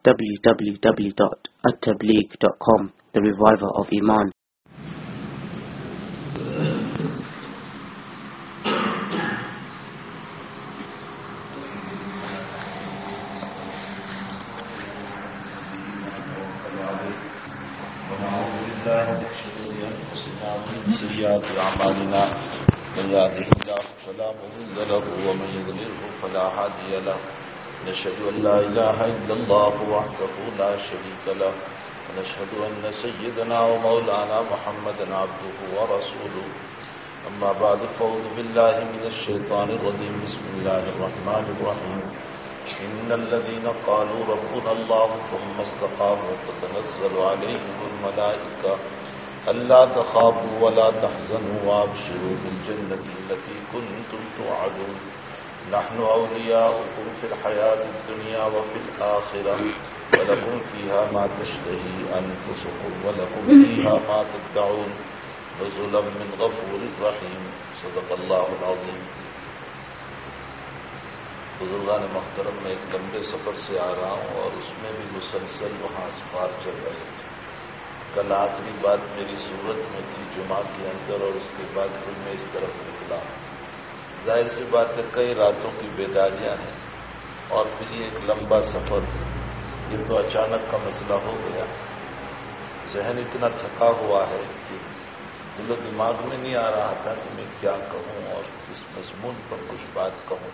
www.attableek.com, the reviver of Iman. سيئات أعمالنا من يهده الله فلا مضل له ومن يضلل فلا هادي له نشهد أن لا إله إلا الله وحده لا شريك له ونشهد أن سيدنا ومولانا محمدا عبده ورسوله أما بعد فأعوذ بالله من الشيطان الرجيم بسم الله الرحمن الرحيم إن الذين قالوا ربنا الله ثم استقاموا تتنزل عليهم الملائكة ألا تخافوا ولا تحزنوا وابشروا بالجنة التي كنتم توعدون نحن أولياؤكم في الحياة الدنيا وفي الآخرة ولكم فيها ما تشتهي أنفسكم ولكم فيها ما تدعون نزلا من غفور رحيم صدق الله العظيم. بزرگان محترم، میں ایک لمبے سفر سے آ رہا ہوں اور اس میں بھی مسلسل وہاں اسفار چل رہے تھے. کل آخری بات میری صورت میں تھی جمعہ کے اندر، اور اس کے بعد پھر میں اس طرف نکلا. ظاہر سی بات ہے کئی راتوں کی بیداریاں ہیں اور پھر یہ ایک لمبا سفر. یہ تو اچانک کا مسئلہ ہو گیا. ذہن اتنا تھکا ہوا ہے کہ دل و دماغ میں نہیں آ رہا تھا کہ میں کیا کہوں اور کس مضمون پر کچھ بات کہوں.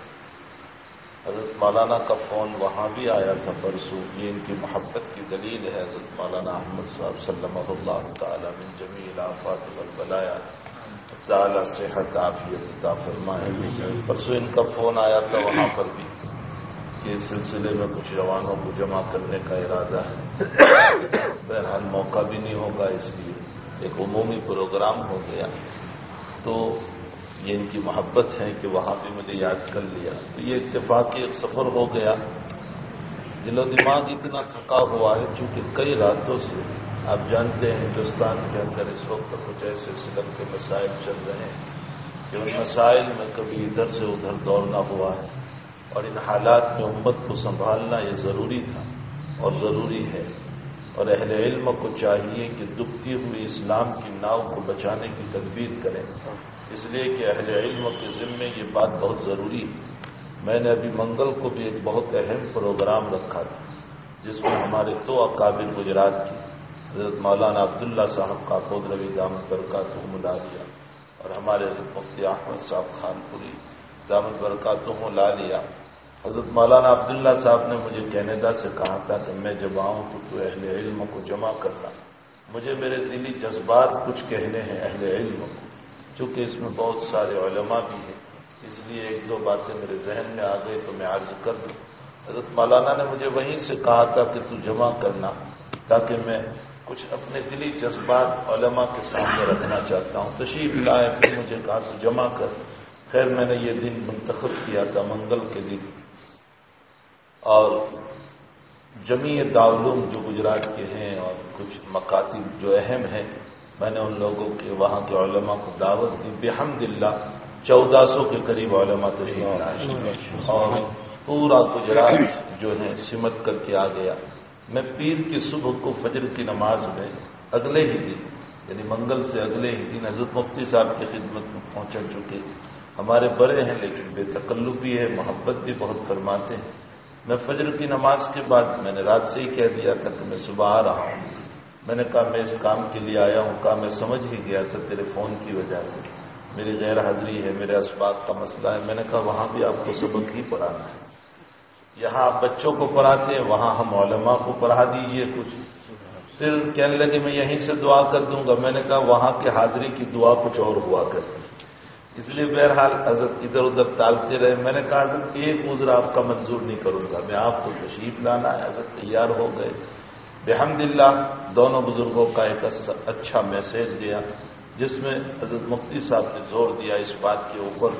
حضرت مولانا کا فون وہاں بھی آیا تھا پرسوں. یہ ان کی محبت کی دلیل ہے. حضرت مولانا احمد صاحب سلمہ اللہ تعالی من جمیع الآفات والبلایا تعالی صحت عافیت عطا فرمائے. پرسوں ان کا فون آیا تھا وہاں پر بھی کہ اس سلسلے میں کچھ جوانوں کو جمع کرنے کا ارادہ ہے. بہرحال موقع بھی نہیں ہوگا، اس لیے ایک عمومی پروگرام ہو گیا. تو یہ ان کی محبت ہے کہ وہاں بھی مجھے یاد کر لیا. تو یہ اتفاقی ایک سفر ہو گیا. دل و دماغ اتنا تھکا ہوا ہے چونکہ کئی راتوں سے آپ جانتے ہیں ہندوستان کے اندر اس وقت کچھ ایسے سلم کے مسائل چل رہے ہیں کہ ان مسائل میں کبھی ادھر سے ادھر دوڑنا ہوا ہے. اور ان حالات میں امت کو سنبھالنا یہ ضروری تھا اور ضروری ہے. اور اہل علم کو چاہیے کہ ڈوبتی ہوئی اسلام کی ناؤ کو بچانے کی تدبیر کریں، اس لیے کہ اہل علم کے ذمے یہ بات بہت ضروری ہے. میں نے ابھی منگل کو بھی ایک بہت اہم پروگرام رکھا تھا جس میں ہمارے دو اکابر گجرات کی حضرت مولانا عبداللہ صاحب کاکود روی دامت برکاتہم العالیہ اور ہمارے حضرت مفتی احمد صاحب خان پوری دامت برکاتہم العالیہ. حضرت مولانا عبداللہ صاحب نے مجھے کینیڈا سے کہا تھا کہ میں جب آؤں تو اہل علم کو جمع کرنا. مجھے میرے دلی جذبات کچھ کہنے ہیں اہل علم کو، چونکہ اس میں بہت سارے علماء بھی ہیں، اس لیے ایک دو باتیں میرے ذہن میں آ گئی تو میں عرض کر دوں. حضرت مولانا نے مجھے وہیں سے کہا تھا کہ تو جمع کرنا، تاکہ میں کچھ اپنے دلی جذبات علماء کے سامنے رکھنا چاہتا ہوں. تشریف لائے، پھر مجھے کہا تو جمع کر. خیر میں نے یہ دن منتخب کیا تھا منگل کے دن، اور جمیع دارالعلوم جو گجرات کے ہیں اور کچھ مکاتب جو اہم ہیں، میں نے ان لوگوں کے وہاں کے علماء کو دعوت دی. بحمد اللہ 1400 کے قریب علماء تشریف لائے اور پورا گجرات جو ہے سمٹ کر کے آ گیا. میں پیر کی صبح کو فجر کی نماز میں اگلے ہی دن یعنی منگل سے اگلے ہی دن حضرت مفتی صاحب کی خدمت میں پہنچ چکے. ہمارے بڑے ہیں لیکن بے تکلفی ہے، محبت بھی بہت فرماتے ہیں. میں فجر کی نماز کے بعد میں نے رات سے ہی کہہ دیا تھا کہ میں صبح آ رہا ہوں. میں نے کہا میں اس کام کے لیے آیا ہوں. کہا میں سمجھ ہی گیا تھا تیرے فون کی وجہ سے میری غیر حاضری ہے، میرے اسباق کا مسئلہ ہے. میں نے کہا وہاں بھی آپ کو سبق ہی پڑھانا ہے. یہاں آپ بچوں کو پڑھاتے ہیں، وہاں ہم علماء کو پڑھا دیجیے کچھ. پھر کہنے لگے میں یہیں سے دعا کر دوں گا. میں نے کہا وہاں کے حاضری کی دعا کچھ اور ہوا کرتی، اس لیے بہرحال حضرت ادھر ادھر ٹالتے رہے. میں نے کہا حضرت ایک عذر آپ کا منظور نہیں کروں گا، میں آپ کو تشریف لانا ہے. حضرت تیار ہو گئے. بحمد اللہ دونوں بزرگوں کا ایک اچھا میسج دیا جس میں حضرت مفتی صاحب نے زور دیا اس بات کے اوپر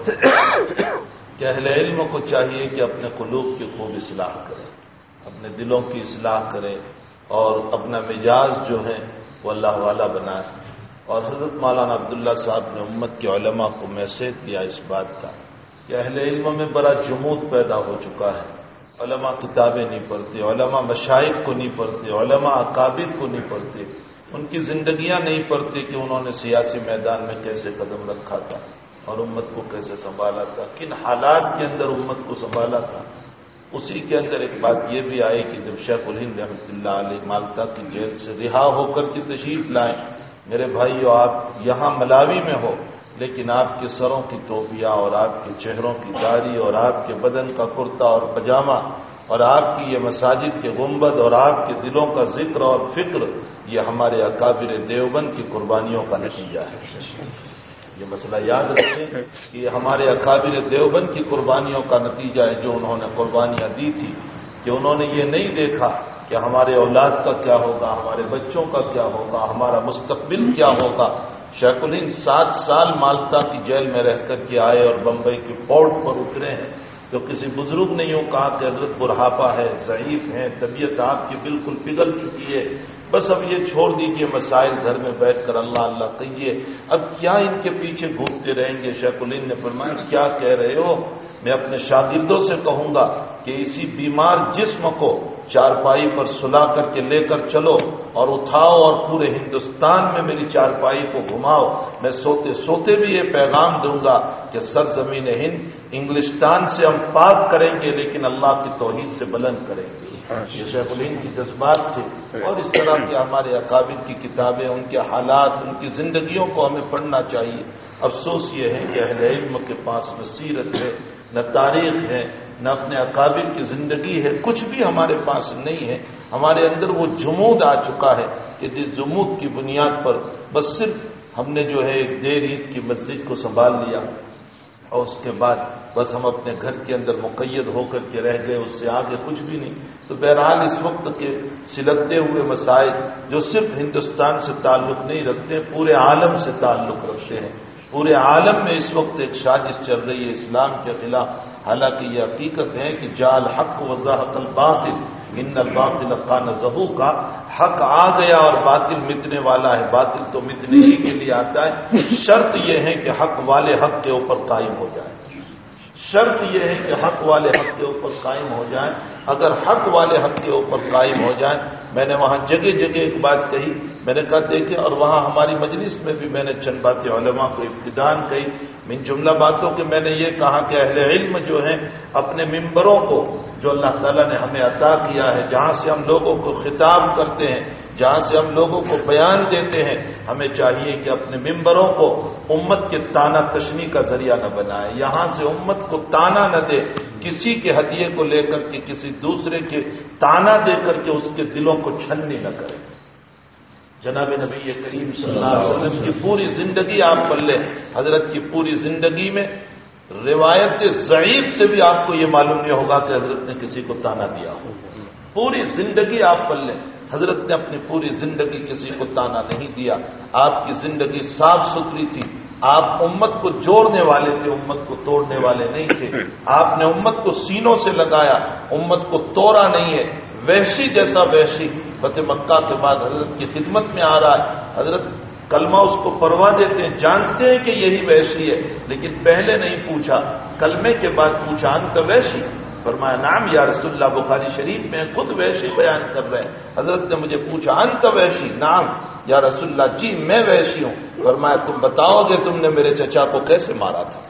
کہ اہل علم کو چاہیے کہ اپنے قلوب کی خوب اصلاح کریں، اپنے دلوں کی اصلاح کریں اور اپنا مزاج جو ہے وہ اللہ والا بنائیں. اور حضرت مولانا عبداللہ صاحب نے امت کے علماء کو میسج دیا اس بات کا کہ اہل علم میں بڑا جمود پیدا ہو چکا ہے. علماء کتابیں نہیں پڑھتے، علماء مشائخ کو نہیں پڑھتے، علماء اکابر کو نہیں پڑھتے، ان کی زندگیاں نہیں پڑھتے کہ انہوں نے سیاسی میدان میں کیسے قدم رکھا تھا اور امت کو کیسے سنبھالا تھا، کن حالات کے اندر امت کو سنبھالا تھا۔ اسی کے اندر ایک بات یہ بھی آئی کہ جب شیخ الہند رحمۃ اللہ علیہ مالٹا کی جیل سے رہا ہو کر کے تشریف لائیں، میرے بھائیو آپ یہاں ملاوی میں ہو لیکن آپ کے سروں کی ٹوپیاں اور آپ کے چہروں کی داڑھی اور آپ کے بدن کا کرتا اور پجامہ اور آپ کی یہ مساجد کے گنبد اور آپ کے دلوں کا ذکر اور فکر، یہ ہمارے اکابر دیوبند کی قربانیوں کا نتیجہ ہے۔ یہ مسئلہ یاد رکھیں کہ یہ ہمارے اکابر دیوبند کی قربانیوں کا نتیجہ ہے، جو انہوں نے قربانیاں دی تھی، کہ انہوں نے یہ نہیں دیکھا کہ ہمارے اولاد کا کیا ہوگا، ہمارے بچوں کا کیا ہوگا، ہمارا مستقبل کیا ہوگا۔ شیخ الہند 7 سال مالٹا کی جیل میں رہ کر کے آئے اور بمبئی کے پورٹ پر اترے ہیں، تو کسی بزرگ نے یوں کہا کہ حضرت بڑھاپا ہے، ضعیف ہیں، طبیعت آپ کی بالکل پگھل چکی ہے، بس اب یہ چھوڑ دیجئے مسائل، گھر میں بیٹھ کر اللہ اللہ کہیے، اب کیا ان کے پیچھے گھومتے رہیں گے۔ شیخ الہند نے فرمایا کیا کہہ رہے ہو، میں اپنے شاگردوں سے کہوں گا کہ اسی بیمار جسم کو چارپائی پر سلا کر کے لے کر چلو اور اٹھاؤ اور پورے ہندوستان میں میری چارپائی کو گھماؤ، میں سوتے سوتے بھی یہ پیغام دوں گا کہ سرزمین ہند انگلستان سے ہم پاک کریں گے لیکن اللہ کی توحید سے بلند کریں گے۔ یہ شیخ الہند کی جذبات تھے، اور اس طرح کے ہمارے اکابر کی کتابیں، ان کے حالات، ان کی زندگیوں کو ہمیں پڑھنا چاہیے۔ افسوس یہ ہے کہ اہل علم کے پاس نہ سیرت ہے، نہ تاریخ ہے، نہ اپنے اکابر کی زندگی ہے، کچھ بھی ہمارے پاس نہیں ہے۔ ہمارے اندر وہ جمود آ چکا ہے کہ جس جمود کی بنیاد پر بس صرف ہم نے جو ہے ایک دیر عید کی مسجد کو سنبھال لیا اور اس کے بعد بس ہم اپنے گھر کے اندر مقید ہو کر کے رہ گئے، اس سے آگے کچھ بھی نہیں۔ تو بہرحال اس وقت کے سلگتے ہوئے مسائل جو صرف ہندوستان سے تعلق نہیں رکھتے، پورے عالم سے تعلق رکھتے ہیں۔ پورے عالم میں اس وقت ایک سازش چل رہی ہے اسلام کے خلاف، حالانکہ یہ حقیقت ہے کہ جال حق وزحق الباطل ان الباطل کان زہوقا، حق آ گیا اور باطل مٹنے والا ہے۔ باطل تو مٹنے ہی کے لیے آتا ہے، شرط یہ ہے کہ حق والے حق کے اوپر قائم ہو جائے۔ شرط یہ ہے کہ حق والے حق کے اوپر قائم ہو جائیں۔ اگر حق والے حق کے اوپر قائم ہو جائیں، میں نے وہاں جگہ جگہ ایک بات کہی، میں نے کہا دیکھیں، اور وہاں ہماری مجلس میں بھی میں نے چند باتیں علماء کو ابتداءً کہی۔ من جملہ باتوں کہ میں نے یہ کہا کہ اہل علم جو ہیں اپنے ممبروں کو، جو اللہ تعالیٰ نے ہمیں عطا کیا ہے، جہاں سے ہم لوگوں کو خطاب کرتے ہیں، جہاں سے ہم لوگوں کو بیان دیتے ہیں، ہمیں چاہیے کہ اپنے ممبروں کو امت کے تانا تشنی کا ذریعہ نہ بنائے، یہاں سے امت کو تانا نہ دے، کسی کے ہدیے کو لے کر کے کسی دوسرے کے تانا دے کر کے اس کے دلوں کو چھننی نہ کرے۔ جناب نبی کریم صلی اللہ علیہ وسلم کی پوری زندگی آپ پڑھ لیں، حضرت کی پوری زندگی میں روایت ضعیف سے بھی آپ کو یہ معلوم نہیں ہوگا کہ حضرت نے کسی کو تانا دیا ہو۔ پوری زندگی آپ پڑھ لیں، حضرت نے اپنی پوری زندگی کسی کو تانا نہیں دیا۔ آپ کی زندگی صاف ستھری تھی، آپ امت کو جوڑنے والے تھے، امت کو توڑنے والے نہیں تھے۔ آپ نے امت کو سینوں سے لگایا، امت کو توڑا نہیں ہے۔ وحشی جیسا وحشی فتح مکہ کے بعد حضرت کی خدمت میں آ رہا ہے، حضرت کلمہ اس کو پروا دیتے ہیں، جانتے ہیں کہ یہی وحشی ہے، لیکن پہلے نہیں پوچھا، کلمے کے بعد پوچھا انت وحشی؟ فرمایا نعم یا رسول اللہ، بخاری شریف میں خود وحشی بیان کر رہے ہیں۔ حضرت نے مجھے پوچھا انت وحشی؟ نعم یا رسول اللہ، جی میں وحشی ہوں۔ فرمایا تم بتاؤ گے تم نے میرے چچا کو کیسے مارا تھا؟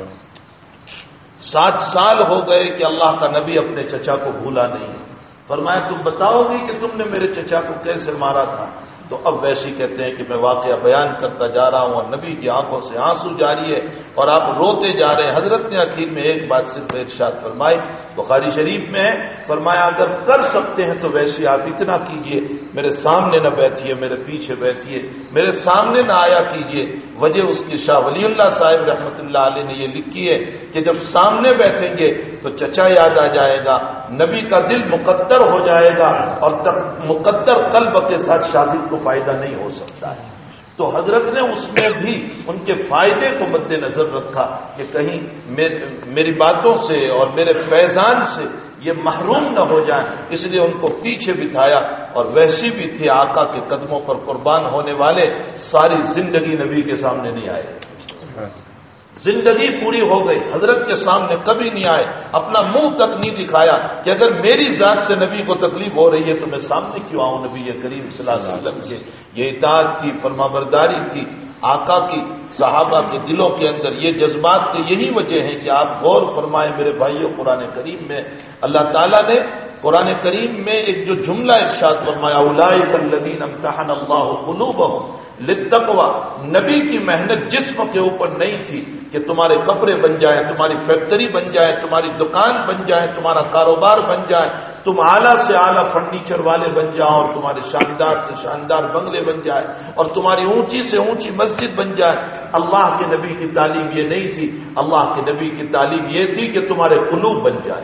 7 سال ہو گئے کہ اللہ کا نبی اپنے چچا کو بھولا نہیں ہے۔ فرمایا تم بتاؤ گے کہ تم نے میرے چچا کو کیسے مارا تھا؟ تو اب ویسی کہتے ہیں کہ میں واقعہ بیان کرتا جا رہا ہوں اور نبی کی آنکھوں سے آنسو جاری ہے اور آپ روتے جا رہے ہیں۔ حضرت نے اخیر میں ایک بات صرف ارشاد فرمائی، بخاری شریف میں ہے، فرمایا اگر کر سکتے ہیں تو ویسی آپ اتنا کیجئے، میرے سامنے نہ بیٹھیے، میرے پیچھے بیٹھیے، میرے سامنے نہ آیا کیجئے۔ وجہ اس کی شاہ ولی اللہ صاحب رحمۃ اللہ علیہ نے یہ لکھی ہے کہ جب سامنے بیٹھیں گے تو چچا یاد آ جائے گا، نبی کا دل مقدر ہو جائے گا، اور مقدر قلب کے ساتھ شاگرد کو فائدہ نہیں ہو سکتا ہے۔ تو حضرت نے اس میں بھی ان کے فائدے کو مد نظر رکھا کہ کہیں میری باتوں سے اور میرے فیضان سے یہ محروم نہ ہو جائیں، اس لیے ان کو پیچھے بٹھایا۔ اور ویسی بھی تھے آقا کے قدموں پر قربان ہونے والے، ساری زندگی نبی کے سامنے نہیں آئے، زندگی پوری ہو گئی، حضرت کے سامنے کبھی نہیں آئے، اپنا منہ تک نہیں دکھایا کہ اگر میری ذات سے نبی کو تکلیف ہو رہی ہے تو میں سامنے کیوں آؤں نبی کریم صلی اللہ علیہ وسلم کے۔ یہ اطاعت تھی، فرمانبرداری تھی آقا کی، صحابہ کے دلوں کے اندر یہ جذبات تھے۔ یہی وجہ ہے کہ آپ غور فرمائیں میرے بھائیوں، قرآن کریم میں اللہ تعالیٰ نے قرآن کریم میں ایک جو جملہ ارشاد فرمایا، اولئک الذین امتحن اللہ قلوبہم للتقوی، نبی کی محنت جسم کے اوپر نہیں تھی کہ تمہارے کپڑے بن جائیں، تمہاری فیکٹری بن جائے، تمہاری دکان بن جائے، تمہارا کاروبار بن جائے، تم اعلیٰ سے اعلیٰ فرنیچر والے بن جاؤ، اور تمہارے شاندار سے شاندار بنگلے بن جائے، اور تمہاری اونچی سے اونچی مسجد بن جائے۔ اللہ کے نبی کی تعلیم یہ نہیں تھی، اللہ کے نبی کی تعلیم یہ تھی کہ تمہارے قلوب بن جائے۔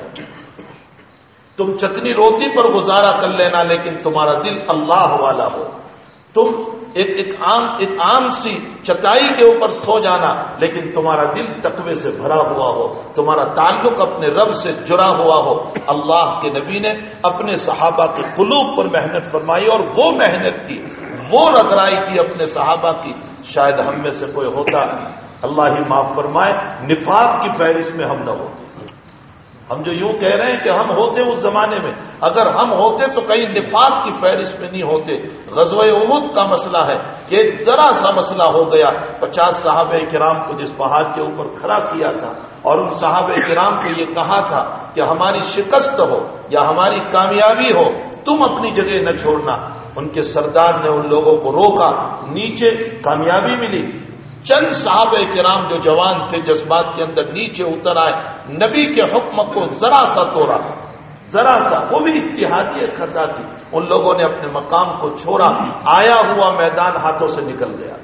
تم چکنی روٹی پر گزارا کر لینا لیکن تمہارا دل اللہ والا ہو۔ تم ایک عام سی چٹائی کے اوپر سو جانا لیکن تمہارا دل تقوی سے بھرا ہوا ہو، تمہارا تعلق اپنے رب سے جڑا ہوا ہو۔ اللہ کے نبی نے اپنے صحابہ کے قلوب پر محنت فرمائی، اور وہ محنت تھی، وہ رگڑائی تھی اپنے صحابہ کی، شاید ہم میں سے کوئی ہوتا، اللہ ہی معاف فرمائے، نفاق کی فہرست میں ہم نہ ہوتے۔ ہم جو یوں کہہ رہے ہیں کہ ہم ہوتے اس زمانے میں، اگر ہم ہوتے تو کئی نفاق کی فہرست میں نہیں ہوتے۔ غزوہ احد کا مسئلہ ہے کہ ایک ذرا سا مسئلہ ہو گیا، 50 صحابہ کرام کو جس پہاڑ کے اوپر کھڑا کیا تھا اور ان صحابہ کرام کو یہ کہا تھا کہ ہماری شکست ہو یا ہماری کامیابی ہو تم اپنی جگہ نہ چھوڑنا، ان کے سردار نے ان لوگوں کو روکا، نیچے کامیابی ملی۔ چند صحابہ کرام جو جوان تھے جذبات کے اندر نیچے اتر آئے، نبی کے حکم کو ذرا سا توڑا، ذرا سا، وہ بھی اتحادی خطا تھی، ان لوگوں نے اپنے مقام کو چھوڑا، آیا ہوا میدان ہاتھوں سے نکل گیا۔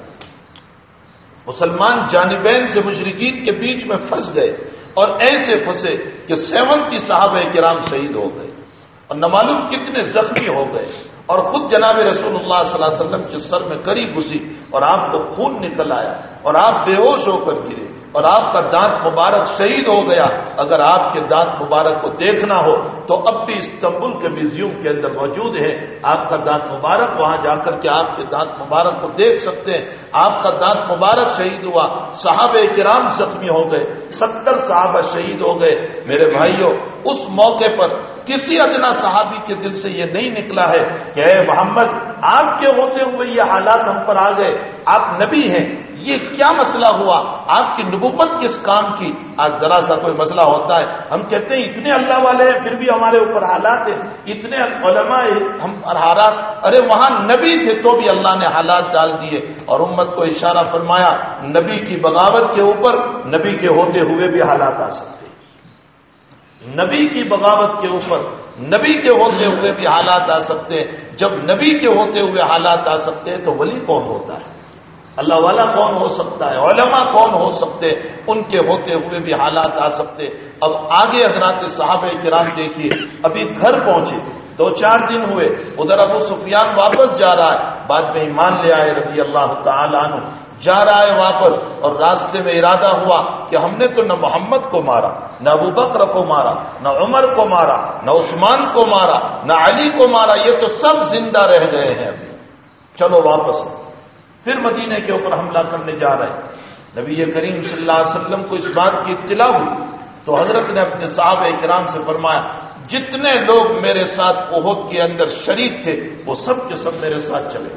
مسلمان جانبین سے مشرکین کے بیچ میں پھنس گئے، اور ایسے پھنسے کہ 70 صحابہ کرام شہید ہو گئے، اور نہ معلوم کتنے زخمی ہو گئے، اور خود جناب رسول اللہ صلی اللہ علیہ وسلم کے سر میں کری گھسی اور آپ کو خون نکل آیا اور آپ بے ہوش ہو کر گرے اور آپ کا دانت مبارک شہید ہو گیا۔ اگر آپ کے دانت مبارک کو دیکھنا ہو تو اب بھی استنبول کے میوزیم کے اندر موجود ہے، آپ کا دانت مبارک، وہاں جا کر کے آپ کے دانت مبارک کو دیکھ سکتے ہیں۔ آپ کا دانت مبارک شہید ہوا، صحابہ کرام زخمی ہو گئے، 70 صحابہ شہید ہو گئے۔ میرے بھائیوں، اس موقع پر کسی ادنا صحابی کے دل سے یہ نہیں نکلا ہے کہ اے محمد، آپ کے ہوتے ہوئے یہ حالات ہم پر آ گئے، آپ نبی ہیں، یہ کیا مسئلہ ہوا، آپ کی نبوت کس کام کی؟ آج ذرا سا کوئی مسئلہ ہوتا ہے ہم کہتے ہیں اتنے اللہ والے ہیں پھر بھی ہمارے اوپر حالات ہیں، اتنے علماء ہم پر حالات، ارے وہاں نبی تھے تو بھی اللہ نے حالات ڈال دیے، اور امت کو اشارہ فرمایا نبی کی بغاوت کے اوپر نبی کے ہوتے ہوئے بھی حالات آ سکتے، نبی کی بغاوت کے اوپر نبی کے ہوتے ہوئے بھی حالات آ سکتے ہیں۔ جب نبی کے ہوتے ہوئے حالات آ سکتے ہیں تو ولی کون ہوتا ہے، اللہ والا کون ہو سکتا ہے، علماء کون ہو سکتے، ان کے ہوتے ہوئے بھی حالات آ سکتے۔ اب آگے حضرات صحابہ کرام دیکھیے، ابھی گھر پہنچے 2-4 دن ہوئے، ادھر ابو سفیان واپس جا رہا ہے، بعد میں ایمان لے آئے رضی اللہ تعالی عنہ، جا رہا ہے واپس، اور راستے میں ارادہ ہوا کہ ہم نے تو نہ محمد کو مارا، نہ ابو بکر کو مارا، نہ عمر کو مارا، نہ عثمان کو مارا، نہ علی کو مارا، یہ تو سب زندہ رہ گئے ہیں ابھی، چلو واپس۔ پھر مدینے کے اوپر حملہ کرنے جا رہے ہیں، نبی کریم صلی اللہ علیہ وسلم کو اس بات کی اطلاع ہوئی تو حضرت نے اپنے صحابہ کرام سے فرمایا جتنے لوگ میرے ساتھ احد کے اندر شریک تھے وہ سب کے سب میرے ساتھ چلے،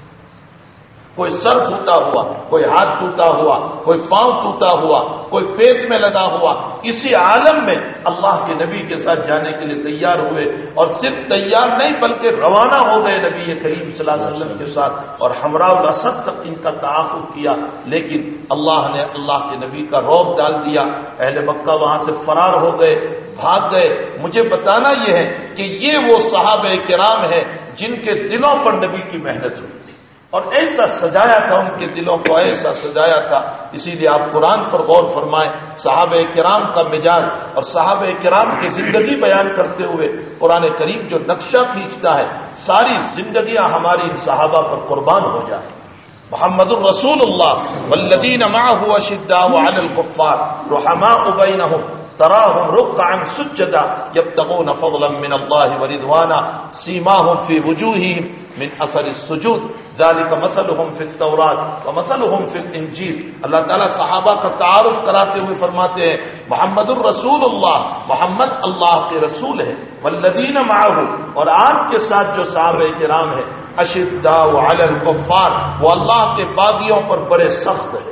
کوئی سر ٹوٹا ہوا، کوئی ہاتھ ٹوٹا ہوا، کوئی پاؤں ٹوٹا ہوا، کوئی پیٹ میں لگا ہوا، اسی عالم میں اللہ کے نبی کے ساتھ جانے کے لیے تیار ہوئے، اور صرف تیار نہیں بلکہ روانہ ہو گئے نبی کریم صلی اللہ علیہ وسلم کے ساتھ، اور ہمراہ الاسد تک ان کا تعاقب کیا، لیکن اللہ نے اللہ کے نبی کا رعب ڈال دیا، اہل مکہ وہاں سے فرار ہو گئے، بھاگ گئے۔ مجھے بتانا یہ ہے کہ یہ وہ صحابہ کرام ہیں جن کے دلوں پر نبی کی محنت ہوئی تھی، اور ایسا سجایا تھا ان کے دلوں کو، ایسا سجایا تھا۔ اسی لیے آپ قرآن پر غور فرمائیں، صحابہ کرام کا مزاج اور صحابہ کرام کی زندگی بیان کرتے ہوئے قرآن کریم جو نقشہ کھینچتا ہے، ساری زندگیاں ہماری ان صحابہ پر قربان ہو جائیں۔ محمد الرسول اللہ والذین معه اشداء علی الکفار رحماء بینہم، تراهم ركعا سجدا يبتغون فضلا من الله ورضوانا سيماهم في وجوههم من اثر السجود ذلك مثلهم في التوراة ومثلهم في الانجیل. اللہ تعالیٰ صحابہ کا تعارف کراتے ہوئے فرماتے ہیں محمد الرسول اللہ، محمد اللہ کے رسول ہے، والذین معه، اور آپ کے ساتھ جو صحابہ کرام ہیں، اشداء علی الکفار، وہ اللہ کے باغیوں پر بڑے سخت ہیں،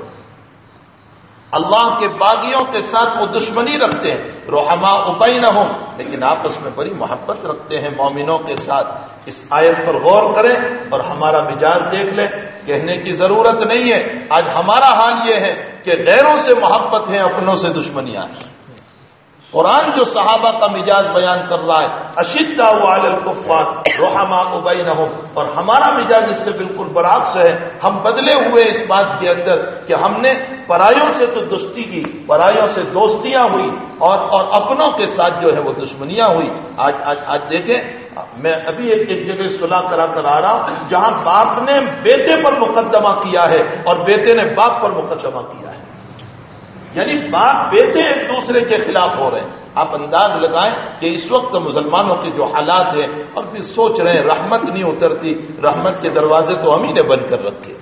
اللہ کے باغیوں کے ساتھ وہ دشمنی رکھتے ہیں، رحماء بینہم، لیکن آپس میں بڑی محبت رکھتے ہیں مومنوں کے ساتھ. اس آیت پر غور کریں اور ہمارا مزاج دیکھ لیں. کہنے کی ضرورت نہیں ہے، آج ہمارا حال یہ ہے کہ غیروں سے محبت ہے، اپنوں سے دشمنیاں ہیں. قرآن جو صحابہ کا مزاج بیان کر رہا ہے، اشداء علی الکفار رحماء بینہم، اور ہمارا مزاج اس سے بالکل برعکس ہے. ہم بدلے ہوئے اس بات کے اندر کہ ہم نے پرایوں سے تو دوستی کی، پرایوں سے دوستیاں ہوئی، اور اپنوں کے ساتھ جو ہے وہ دشمنیاں ہوئی. آج دیکھیں، میں ابھی ایک جگہ صلح کرا کر آ رہا ہوں جہاں باپ نے بیٹے پر مقدمہ کیا ہے اور بیٹے نے باپ پر مقدمہ کیا ہے، یعنی باپ بیٹے ایک دوسرے کے خلاف ہو رہے ہیں. آپ انداز لگائیں کہ اس وقت مسلمانوں کے جو حالات ہیں، اور پھر سوچ رہے ہیں رحمت نہیں اترتی، رحمت کے دروازے تو ہم ہی نے بند کر رکھے.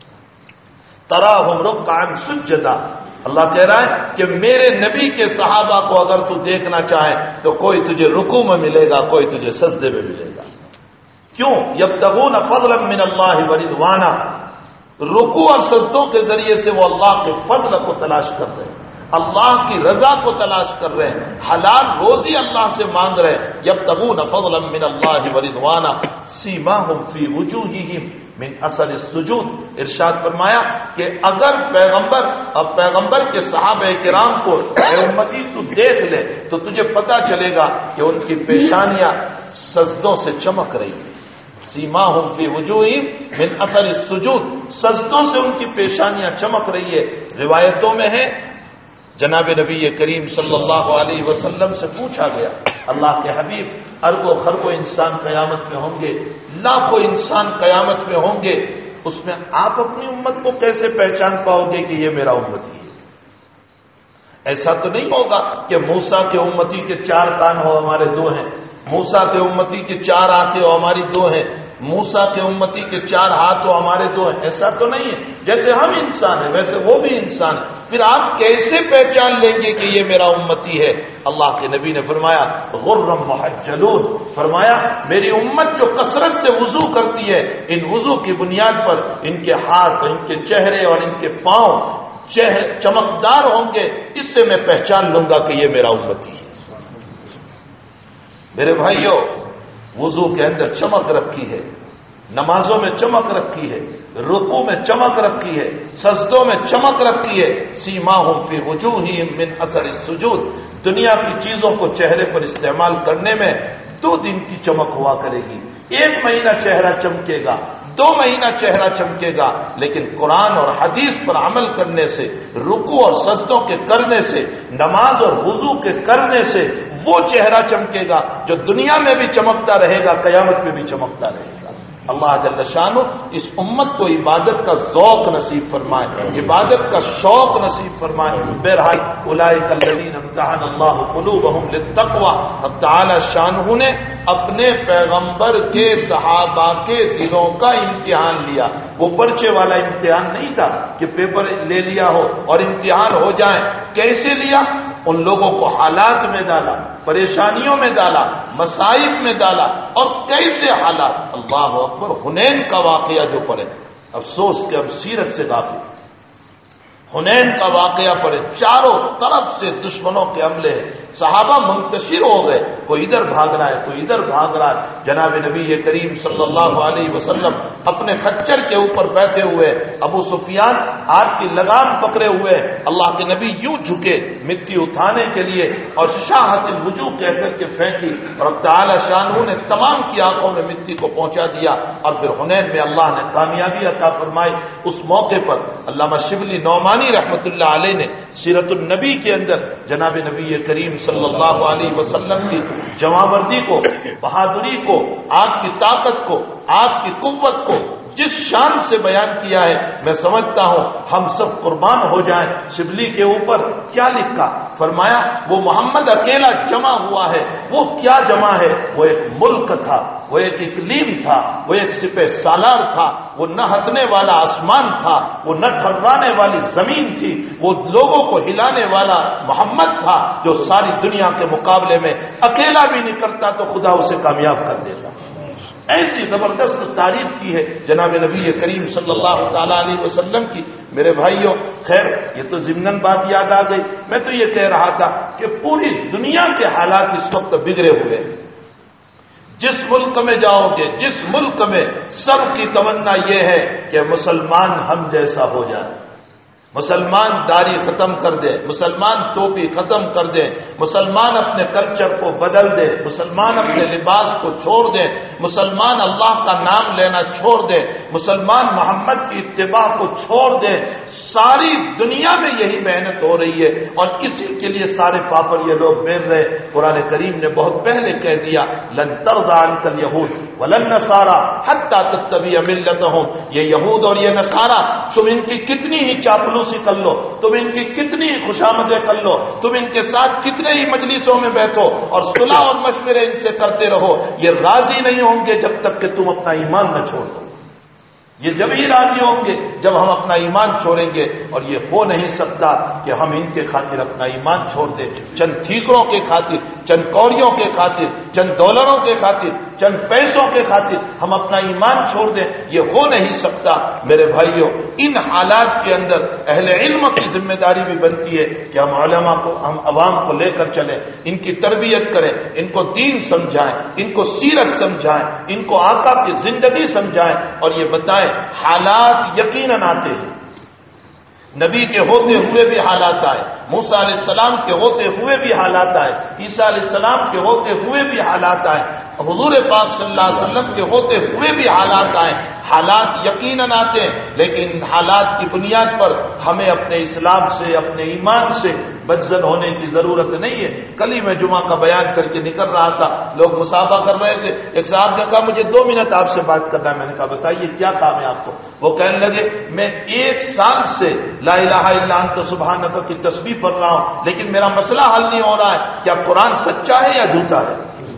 تراہم رکعا سجدا، اللہ کہہ رہا ہے کہ میرے نبی کے صحابہ کو اگر تو دیکھنا چاہے تو کوئی تجھے رکوع میں ملے گا، کوئی تجھے سجدے میں ملے گا. کیوں؟ یبتغون فضلا من اللہ ورضوانا، رکوع اور سجدوں کے ذریعے سے وہ اللہ کے فضل کو تلاش کر رہے ہیں، اللہ کی رضا کو تلاش کر رہے ہیں، حلال روزی اللہ سے مانگ رہے ہیں. یبتغون فضلا من اللہ ورضوانا سیماہم فی وجوہہم من اثر السجود. ارشاد فرمایا کہ اگر پیغمبر کے صحابہ کرام کو اے امتی تو دیکھ لے تو تجھے پتا چلے گا کہ ان کی پیشانیاں سجدوں سے چمک رہی ہیں. سیماہم فی وجوہہم من اثر السجود، سجدوں سے ان کی پیشانیاں چمک رہی ہے. روایتوں میں ہے جناب نبی کریم صلی اللہ علیہ وسلم سے پوچھا گیا، اللہ کے حبیب، اربوں خربوں انسان قیامت میں ہوں گے، لاکھوں انسان قیامت میں ہوں گے، اس میں آپ اپنی امت کو کیسے پہچان پاؤ گے کہ یہ میرا امتی ہے؟ ایسا تو نہیں ہوگا کہ موسیٰ کے امتی کے 4 کان ہو، ہمارے 2 ہیں، موسیٰ کے امتی کے 4 آنکھیں ہو، ہماری 2 ہیں، موسیٰ کے امتی کے 4 ہاتھ ہو، ہمارے 2 ہیں. ایسا تو نہیں ہے. جیسے ہم انسان ہیں ویسے وہ بھی انسان ہے. پھر آپ کیسے پہچان لیں گے کہ یہ میرا امتی ہے؟ اللہ کے نبی نے فرمایا غرم محجلون، فرمایا میری امت جو کثرت سے وضو کرتی ہے، ان وضو کی بنیاد پر ان کے ہاتھ، ان کے چہرے اور ان کے پاؤں چمکدار ہوں گے، اس سے میں پہچان لوں گا کہ یہ میرا امتی ہے. میرے بھائیوں، وضو کے اندر چمک رکھی ہے، نمازوں میں چمک رکھی ہے، رکوع میں چمک رکھی ہے، سجدوں میں چمک رکھی ہے. سیماہم فی وجوہہم من اثر السجود، دنیا کی چیزوں کو چہرے پر استعمال کرنے میں 2 دن کی چمک ہوا کرے گی. 1 مہینہ چہرہ چمکے گا، 2 مہینہ چہرہ چمکے گا، لیکن قرآن اور حدیث پر عمل کرنے سے، رکوع اور سجدوں کے کرنے سے، نماز اور وضو کے کرنے سے وہ چہرہ چمکے گا جو دنیا میں بھی چمکتا رہے گا، قیامت میں بھی چمکتا رہے گا. اللہ جل شانہ اس امت کو عبادت کا ذوق نصیب فرمائے، عبادت کا شوق نصیب فرمائے. بہرحال اولئک الذین امتحن اللہ قلوبہم للتقوی، اب تعالی شانہ نے اپنے پیغمبر کے صحابہ کے دلوں کا امتحان لیا. وہ پرچے والا امتحان نہیں تھا کہ پیپر لے لیا ہو اور امتحان ہو جائے. کیسے لیا؟ ان لوگوں کو حالات میں ڈالا، پریشانیوں میں ڈالا، مصائب میں ڈالا. اور کیسے حالات؟ اللہ اکبر، حنین کا واقعہ جو پڑے، افسوس کہ اب سیرت سے غافل. حنین کا واقعہ پڑے، چاروں طرف سے دشمنوں کے حملے ہیں، صحابہ منتشر ہو گئے، کوئی ادھر بھاگ رہا ہے، کوئی ادھر بھاگ رہا ہے. جناب نبی کریم صلی اللہ علیہ وسلم اپنے خچر کے اوپر بیٹھے ہوئے، ابو سفیان آپ کی لگام پکڑے ہوئے. اللہ کے نبی یوں جھکے مٹی اٹھانے کے لیے اور شاہت الوجوہ کہہ کر کے پھینکی، اور اب تعالی شانہ نے تمام کی آنکھوں میں مٹی کو پہنچا دیا. اور پھر حنین میں اللہ نے کامیابی عطا فرمائی. اس موقع پر علامہ شبلی نعمانی رحمت اللہ علیہ نے سیرت النبی کے اندر جناب نبی کریم صلی اللہ علیہ وسلم کی جوانمردی کو، بہادری کو، آپ کی طاقت کو، آپ کی قوت کو جس شان سے بیان کیا ہے، میں سمجھتا ہوں ہم سب قربان ہو جائیں. شبلی کے اوپر کیا لکھا؟ فرمایا وہ محمد اکیلا جمع ہوا ہے، وہ کیا جمع ہے؟ وہ ایک ملک تھا، وہ ایک اقلیم تھا، وہ ایک سپہ سالار تھا، وہ نہ ہٹنے والا آسمان تھا، وہ نہ ٹھہرانے والی زمین تھی، وہ لوگوں کو ہلانے والا محمد تھا جو ساری دنیا کے مقابلے میں اکیلا بھی نکلتا تو خدا اسے کامیاب کر دیتا۔ ایسی زبردست تعریف کی ہے جناب نبی کریم صلی اللہ تعالی علیہ وسلم کی۔ میرے بھائیوں، خیر یہ تو ضمناً بات یاد آ گئی، میں تو یہ کہہ رہا تھا کہ پوری دنیا کے حالات اس وقت بگڑے ہوئے ہیں۔ جس ملک میں جاؤ گے، جس ملک میں سب کی تمنا یہ ہے کہ مسلمان ہم جیسا ہو جائے، مسلمان داڑھی ختم کر دے، مسلمان ٹوپی ختم کر دے، مسلمان اپنے کلچر کو بدل دے، مسلمان اپنے لباس کو چھوڑ دے، مسلمان اللہ کا نام لینا چھوڑ دے، مسلمان محمد کی اتباع کو چھوڑ دے۔ ساری دنیا میں یہی محنت ہو رہی ہے اور اسی کے لیے سارے پاپڑ یہ لوگ بیل رہے۔ قرآن کریم نے بہت پہلے کہہ دیا لن ترضى عنك اليهود ولا النصارى حتى تتبع ملتهم، یہ یہود اور یہ نصارہ تم ان کی کتنی ہی چاپلوسی کر لو، تم ان کی کتنی ہی خوشامدیں کر لو، تم ان کے ساتھ کتنے ہی مجلسوں میں بیٹھو اور صلح اور مشورے ان سے کرتے رہو، یہ راضی نہیں ہوں گے جب تک کہ تم اپنا ایمان نہ چھوڑ دو۔ یہ جب ہی راضی ہوں گے جب ہم اپنا ایمان چھوڑیں گے، اور یہ ہو نہیں سکتا کہ ہم ان کے خاطر اپنا ایمان چھوڑ دیں، چند ٹھیکروں کے خاطر، چند کوڑیوں کے خاطر، چند ڈالروں کے خاطر، چند پیسوں کے خاطر ہم اپنا ایمان چھوڑ دیں، یہ ہو نہیں سکتا۔ میرے بھائیوں، ان حالات کے اندر اہل علم کی ذمہ داری بھی بنتی ہے کہ ہم علماء کو، ہم عوام کو لے کر چلیں، ان کی تربیت کریں، ان کو دین سمجھائیں، ان کو سیرت سمجھائیں، ان کو آقا کی زندگی سمجھائیں اور یہ بتائیں حالات یقیناً آتے ہیں۔ نبی کے ہوتے ہوئے بھی حالات آئے، موسیٰ علیہ السلام کے ہوتے ہوئے بھی حالات آئے، عیسیٰ علیہ السلام کے ہوتے ہوئے بھی حالات آئے، حضور پاک صلی اللہ علیہ وسلم کے ہوتے ہوئے بھی حالات آئے۔ حالات یقیناً آتے ہیں، لیکن حالات کی بنیاد پر ہمیں اپنے اسلام سے، اپنے ایمان سے بدزن ہونے کی ضرورت نہیں ہے۔ کل ہی میں جمعہ کا بیان کر کے نکل رہا تھا، لوگ مصافحہ کر رہے تھے، ایک صاحب نے کہا مجھے 2 منٹ آپ سے بات کرنا ہے۔ میں نے کہا بتائیے کیا کام ہے آپ کو؟ وہ کہنے لگے میں 1 سال سے لا الہ الا انت سبحانک کی تسبیح پڑھ رہا ہوں، لیکن میرا مسئلہ حل نہیں ہو رہا ہے، کیا قرآن سچا ہے یا جھوٹا ہے؟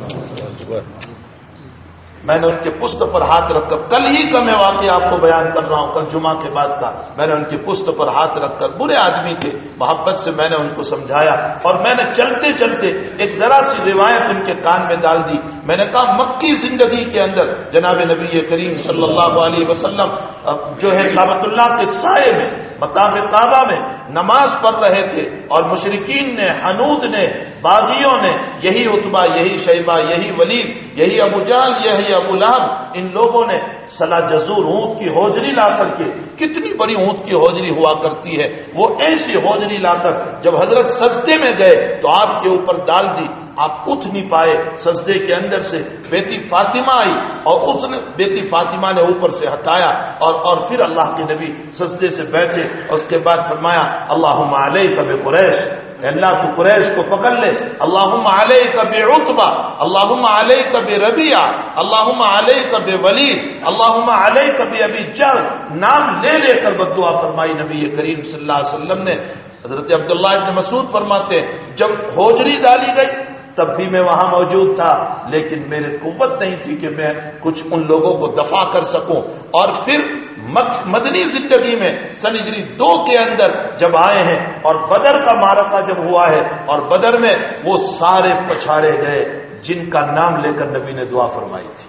میں نے ان کے پشت پر ہاتھ رکھ کر، کل ہی کا میں واقعہ آپ کو بیان کر رہا ہوں، کل جمعہ کے بعد کا، میں نے ان کے پشت پر ہاتھ رکھ کر، برے آدمی تھے، محبت سے میں نے ان کو سمجھایا اور میں نے چلتے چلتے ایک ذرا سی روایت ان کے کان میں ڈال دی۔ میں نے کہا مکی زندگی کے اندر جناب نبی کریم صلی اللہ علیہ وسلم جو ہے کعبۃ اللہ کے سائے میں، مقام کعبہ میں نماز پڑھ رہے تھے اور مشرکین نے، حنود نے، باغیوں نے، یہی عتبہ، یہی شیبہ، یہی ولید، یہی ابو جہل، یہی ابو لہب، ان لوگوں نے سلا جزور اونٹ کی ہوجری لا کر کے، کتنی بڑی اونٹ کی ہوجری ہوا کرتی ہے، وہ ایسی ہوجری لا کر جب حضرت سجدے میں گئے تو آپ کے اوپر ڈال دی، آپ اٹھ نہیں پائے۔ سجدے کے اندر سے بیٹی فاطمہ آئی اور اس نے، بیٹی فاطمہ نے اوپر سے ہٹایا اور پھر اللہ کے نبی سجدے سے بیٹھے اور اس کے بعد فرمایا اللہم علیک بقریش، اللہ تو قریش کو پکڑ لے، اللہم علیک بعتبہ، اللہم علیک بربیعہ، اللہم علیک بولید، اللہم علیک بابی جہل، نام لے لے کر بددعا فرمائی نبی کریم صلی اللہ علیہ وسلم نے۔ حضرت عبداللہ ابن مسعود فرماتے ہیں جب ہوجری ڈالی گئی تب بھی میں وہاں موجود تھا، لیکن میرے قوت نہیں تھی کہ میں کچھ ان لوگوں کو دفع کر سکوں۔ اور پھر مدنی زندگی میں سن ہجری 2 کے اندر جب آئے ہیں اور بدر کا معرکہ جب ہوا ہے اور بدر میں وہ سارے پچھاڑے گئے جن کا نام لے کر نبی نے دعا فرمائی تھی۔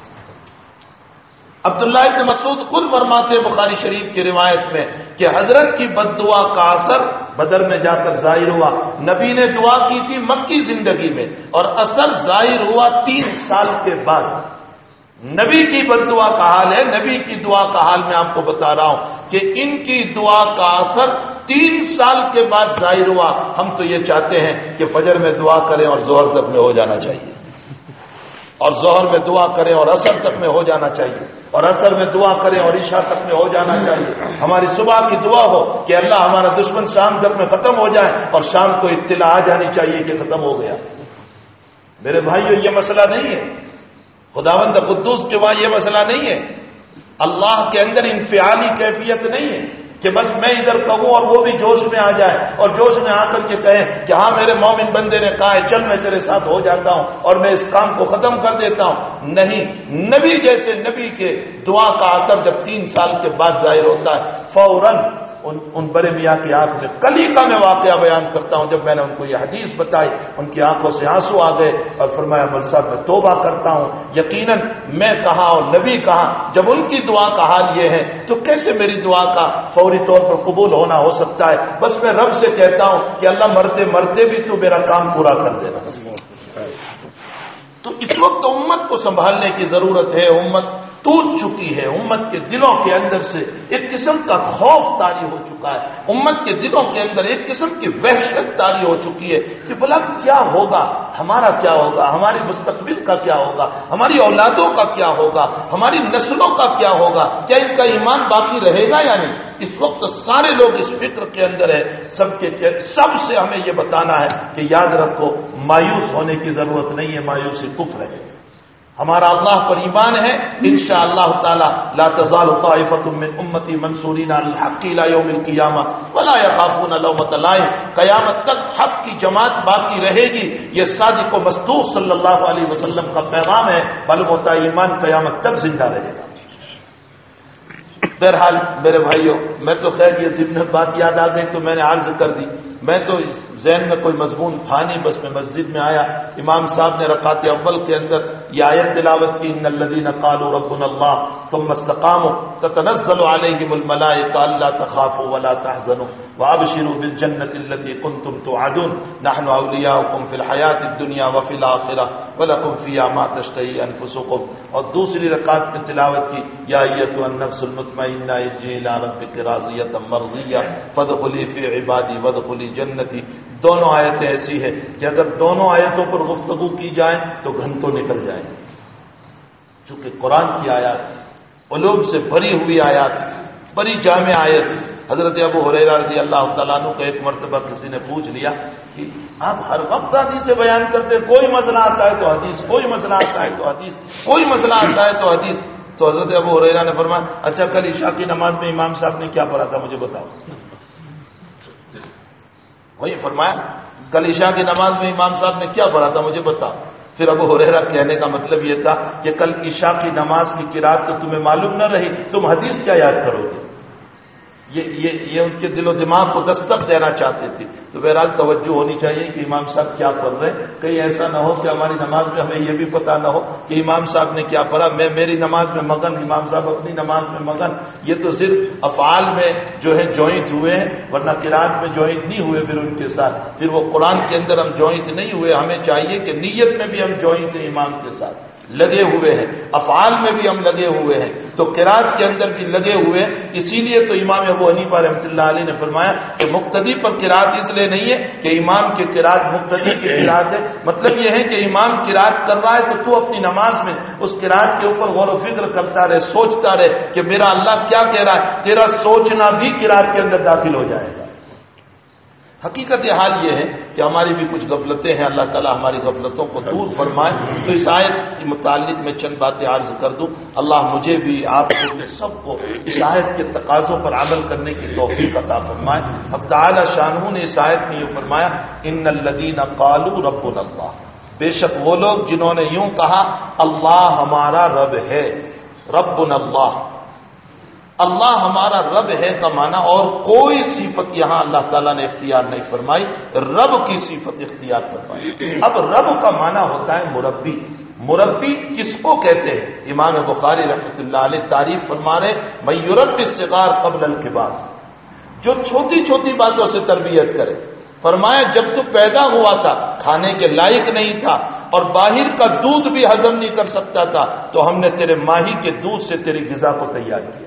عبداللہ ابن مسعود خود فرماتے بخاری شریف کی روایت میں کہ حضرت کی بد دعا کا اثر بدر میں جا کر ظاہر ہوا۔ نبی نے دعا کی تھی مکی زندگی میں اور اثر ظاہر ہوا 3 سال کے بعد۔ نبی کی بد دعا کا حال ہے، نبی کی دعا کا حال میں آپ کو بتا رہا ہوں کہ ان کی دعا کا اثر 3 سال کے بعد ظاہر ہوا۔ ہم تو یہ چاہتے ہیں کہ فجر میں دعا کریں اور ظہر تک میں ہو جانا چاہیے، اور ظہر میں دعا کریں اور عصر تک میں ہو جانا چاہیے، اور عصر میں دعا کریں اور عشاء تک میں ہو جانا چاہیے۔ ہماری صبح کی دعا ہو کہ اللہ ہمارا دشمن شام تک میں ختم ہو جائے اور شام کو اطلاع آ جانی چاہیے کہ ختم ہو گیا۔ میرے بھائیو یہ مسئلہ نہیں ہے، خداوند قدوس کے وہاں یہ مسئلہ نہیں ہے، اللہ کے اندر انفعالی کیفیت نہیں ہے، کہ بس میں ادھر کہوں اور وہ بھی جوش میں آ جائے اور جوش میں آ کر کے کہیں کہ ہاں میرے مومن بندے نے کہا ہے چل میں تیرے ساتھ ہو جاتا ہوں اور میں اس کام کو ختم کر دیتا ہوں. نہیں، نبی جیسے نبی کے دعا کا اثر جب 3 سال کے بعد ظاہر ہوتا ہے، فوراً ان بڑے میاں کی آنکھ میں، کل ہی کا میں واقعہ بیان کرتا ہوں، جب میں نے ان کو یہ حدیث بتائی ان کی آنکھوں سے آنسو آ گئے اور فرمایا مول صاحب میں توبہ کرتا ہوں، یقیناً میں کہا اور نبی کہا، جب ان کی دعا کا حال یہ ہے تو کیسے میری دعا کا فوری طور پر قبول ہونا ہو سکتا ہے؟ بس میں رب سے کہتا ہوں کہ اللہ مرتے مرتے بھی تو میرا کام پورا کر دینا. تو اس وقت امت کو سنبھالنے کی ضرورت ہے. امت ٹوٹ چکی ہے، امت کے دلوں کے اندر سے ایک قسم کا خوف طاری ہو چکا ہے، امت کے دلوں کے اندر ایک قسم کی وحشت طاری ہو چکی ہے کہ بھلا کیا ہوگا، ہمارا کیا ہوگا، ہماری مستقبل کا کیا ہوگا، ہماری اولادوں کا کیا ہوگا، ہماری نسلوں کا کیا ہوگا، کیا ان کا ایمان باقی رہے گا یا نہیں. اس وقت سارے لوگ اس فکر کے اندر ہے. سب سے ہمیں یہ بتانا ہے کہ یاد رکھو مایوس ہونے کی ضرورت نہیں ہے، مایوسی کفر ہے. ہمارا اللہ پر ایمان ہے، انشاءاللہ تعالی لا تزال طائفۃ من امتی منصورین علی الحق الی یوم القیامہ ولا یخافون لومۃ لائم. قیامت تک حق کی جماعت باقی رہے گی. یہ صادق و مصدوق صلی اللہ علیہ وسلم کا پیغام ہے. معلوم ہوتا ہے ایمان قیامت تک زندہ رہے گا. بہرحال میرے بھائیوں، میں تو خیر یہ ضمن بات یاد آ گئی تو میں نے عرض کر دی. میں تو ذہن میں کوئی مضمون تھا نہیں، بس میں مسجد میں آیا، امام صاحب نے رکعت اول کے اندر یہ آیت تلاوت کی، ان الذین قالوا ربنا اللہ ثم استقاموا تتنزل علیہم الملائکۃ الا تخافوا ولا تحزنوا وابشروا بالجنۃ التي كنتم توعدون نحن اولیاؤکم فی الحیاۃ الدنیا وفی الآخرہ ولکم فیہا ما تشتہی انفسکم. اور دوسری رکعت میں تلاوت کی، یا ایتھا النفس المطمئنہ ارجعی الی ربک راضیۃ مرضیہ فادخلی فی عبادی وادخلی جنتی. دونوں آیتیں ایسی ہیں کہ اگر دونوں آیتوں پر گفتگو کی جائے تو گھنٹوں نکل جائیں. چونکہ قرآن کی آیات علوم سے بھری ہوئی آیات، بڑی جامع آیت. حضرت ابو ہریرہ رضی اللہ تعالیٰ عنہ کو ایک مرتبہ کسی نے پوچھ لیا کہ آپ ہر وقت حدیث بیان کرتے، کوئی مسئلہ آتا ہے تو حدیث، کوئی مسئلہ آتا ہے تو حدیث، کوئی مسئلہ آتا ہے تو حدیث. تو حضرت ابو ہریرہ نے فرمایا اچھا کل عشاء کی نماز میں امام صاحب نے کیا پڑھا تھا مجھے بتاؤ. وہی فرمایا کل عشاء کی نماز میں امام صاحب نے کیا پڑھا تھا مجھے بتاؤ. پھر ابو ہریرہ کہنے کا مطلب یہ تھا کہ کل عشاء کی نماز کی قرات تو تمہیں معلوم نہ رہی، تم حدیث کیا یاد کرو گے. یہ ان کے دل و دماغ کو دستک دینا چاہتے تھے. تو بہرحال توجہ ہونی چاہیے کہ امام صاحب کیا پڑھ رہے. کہیں ایسا نہ ہو کہ ہماری نماز میں ہمیں یہ بھی پتہ نہ ہو کہ امام صاحب نے کیا پڑھا، میں میری نماز میں مگن، امام صاحب اپنی نماز میں مگن. یہ تو صرف افعال میں جو ہے جوائنٹ ہوئے ہیں، ورنہ قرات میں جوائنٹ نہیں ہوئے. پھر ان کے ساتھ پھر وہ قرآن کے اندر ہم جوائنٹ نہیں ہوئے. ہمیں چاہیے کہ نیت میں بھی ہم جوائنٹ ہیں، امام کے ساتھ لگے ہوئے ہیں، افعال میں بھی ہم لگے ہوئے ہیں، تو قرات کے اندر بھی لگے ہوئے ہیں. اسی لیے تو امام ابو حنیفہ رحمۃ اللہ علیہ نے فرمایا کہ مقتدی پر قرات اس لیے نہیں ہے کہ امام کی قرات مقتدی کی قرات ہے. مطلب یہ ہے کہ امام قرات کر رہا ہے تو تو اپنی نماز میں اس قرات کے اوپر غور و فکر کرتا رہے، سوچتا رہے کہ میرا اللہ کیا کہہ رہا ہے. تیرا سوچنا بھی قرات کے اندر داخل ہو جائے گا. حقیقت یہ حال یہ ہے کہ ہماری بھی کچھ غفلتیں ہیں، اللہ تعالی ہماری غفلتوں کو دور فرمائے. تو اس آیت کے متعلق میں چند باتیں عرض کر دوں. اللہ مجھے بھی، آپ کو بھی، سب کو اس آیت کے تقاضوں پر عمل کرنے کی توفیق عطا فرمائے. اب تعالی شانہ نے اس آیت میں یہ فرمایا ان الذین قالوا ربنا اللہ، بے شک وہ لوگ جنہوں نے یوں کہا اللہ ہمارا رب ہے. ربنا اللہ، اللہ ہمارا رب ہے کا معنی اور کوئی صفت یہاں اللہ تعالیٰ نے اختیار نہیں فرمائی، رب کی صفت اختیار فرمائی. اب رب کا معنی ہوتا ہے مربی. مربی کس کو کہتے ہیں؟ امام بخاری رحمۃ اللہ علیہ تعریف فرما رہے من یربی الصغار قبل الکبار، جو چھوٹی چھوٹی باتوں سے تربیت کرے. فرمایا جب تو پیدا ہوا تھا کھانے کے لائق نہیں تھا اور باہر کا دودھ بھی ہضم نہیں کر سکتا تھا تو ہم نے تیرے ماہی کے دودھ سے تیری غذا کو تیار کیا.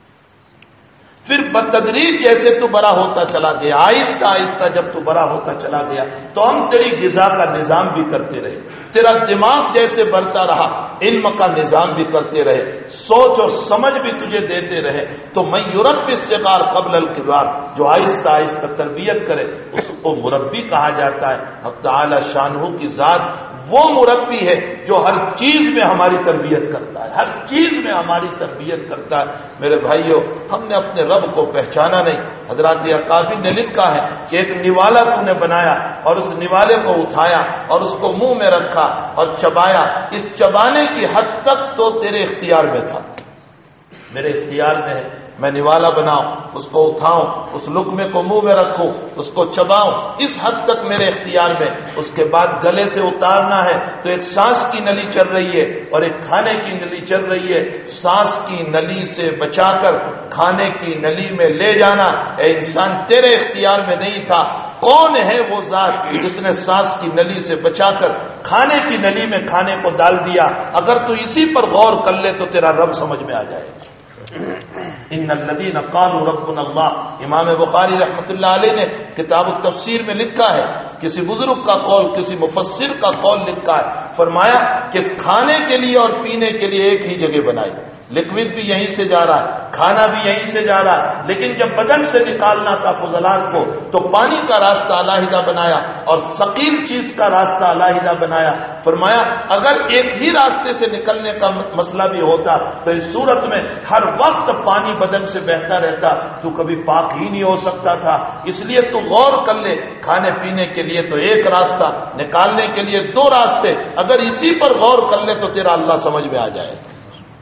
پھر بتدریج جیسے تو بڑا ہوتا چلا گیا، آہستہ آہستہ جب تو بڑا ہوتا چلا گیا تو ہم تیری غذا کا نظام بھی کرتے رہے. تیرا دماغ جیسے بڑھتا رہا علم کا نظام بھی کرتے رہے، سوچ اور سمجھ بھی تجھے دیتے رہے. تو من یربی الصغار قبل الکبار، جو آہستہ آہستہ تربیت کرے اس کو مربی کہا جاتا ہے. اب تعالی شانہ کی ذات وہ مربی ہے جو ہر چیز میں ہماری تربیت کرتا ہے، ہر چیز میں ہماری تربیت کرتا ہے۔ میرے بھائیوں، ہم نے اپنے رب کو پہچانا نہیں۔ حضرات اکابر نے لکھا ہے کہ ایک نوالا تو نے بنایا اور اس نوالے کو اٹھایا اور اس کو منہ میں رکھا اور چبایا، اس چبانے کی حد تک تو تیرے اختیار میں تھا، میرے اختیار میں ہے، میں نوالا بناؤں، اس کو اٹھاؤں، اس لقمے کو منہ میں رکھوں، اس کو چباؤں، اس حد تک میرے اختیار میں۔ اس کے بعد گلے سے اتارنا ہے تو ایک سانس کی نلی چل رہی ہے اور ایک کھانے کی نلی چل رہی ہے، سانس کی نلی سے بچا کر کھانے کی نلی میں لے جانا اے انسان تیرے اختیار میں نہیں تھا۔ کون ہے وہ ذات جس نے سانس کی نلی سے بچا کر کھانے کی نلی میں کھانے کو ڈال دیا؟ اگر تو اسی پر غور کر لے تو تیرا رب سمجھ میں آ جائے گا۔ ان الذین قالوا ربنا اللہ، امام بخاری رحمۃ اللہ علیہ نے کتاب التفسیر میں لکھا ہے، کسی بزرگ کا قول، کسی مفسر کا قول لکھا ہے، فرمایا کہ کھانے کے لیے اور پینے کے لیے ایک ہی جگہ بنائی، لکوڈ بھی یہیں سے جا رہا ہے، کھانا بھی یہیں سے جا رہا ہے، لیکن جب بدن سے نکالنا تھا فضلات کو تو پانی کا راستہ علیحدہ بنایا اور ثقیل چیز کا راستہ علیحدہ بنایا۔ فرمایا اگر ایک ہی راستے سے نکلنے کا مسئلہ بھی ہوتا تو اس صورت میں ہر وقت پانی بدن سے بہتا رہتا، تو کبھی پاک ہی نہیں ہو سکتا تھا۔ اس لیے تو غور کر لے، کھانے پینے کے لیے تو ایک راستہ، نکالنے کے لیے دو راستے، اگر اسی پر غور کر لے تو تیرا اللہ سمجھ میں آ جائے گا۔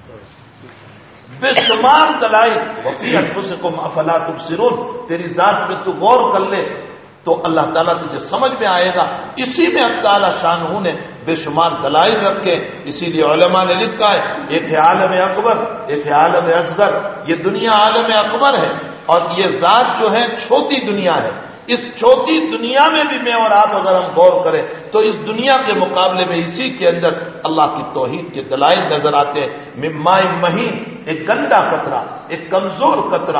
بے شمار دلائل وفی انفسکم افلا تبصرون، تیری ذات پہ تو غور کر لے تو اللہ تعالیٰ تجھے سمجھ میں آئے گا۔ اسی میں اللہ تعالیٰ شانہ نے بے شمار دلائل رکھے، اسی لیے علماء نے لکھا ہے ایک ہے عالم اکبر، ایک ہے عالم اصغر۔ یہ دنیا عالم اکبر ہے اور یہ ذات جو ہے چھوٹی دنیا ہے۔ اس چھوٹی دنیا میں بھی میں اور آپ اگر ہم غور کریں تو اس دنیا کے مقابلے میں اسی کے اندر اللہ کی توحید کے دلائل نظر آتے ہیں۔ ماء مہین، ایک گندا قطرہ، ایک کمزور قطرہ،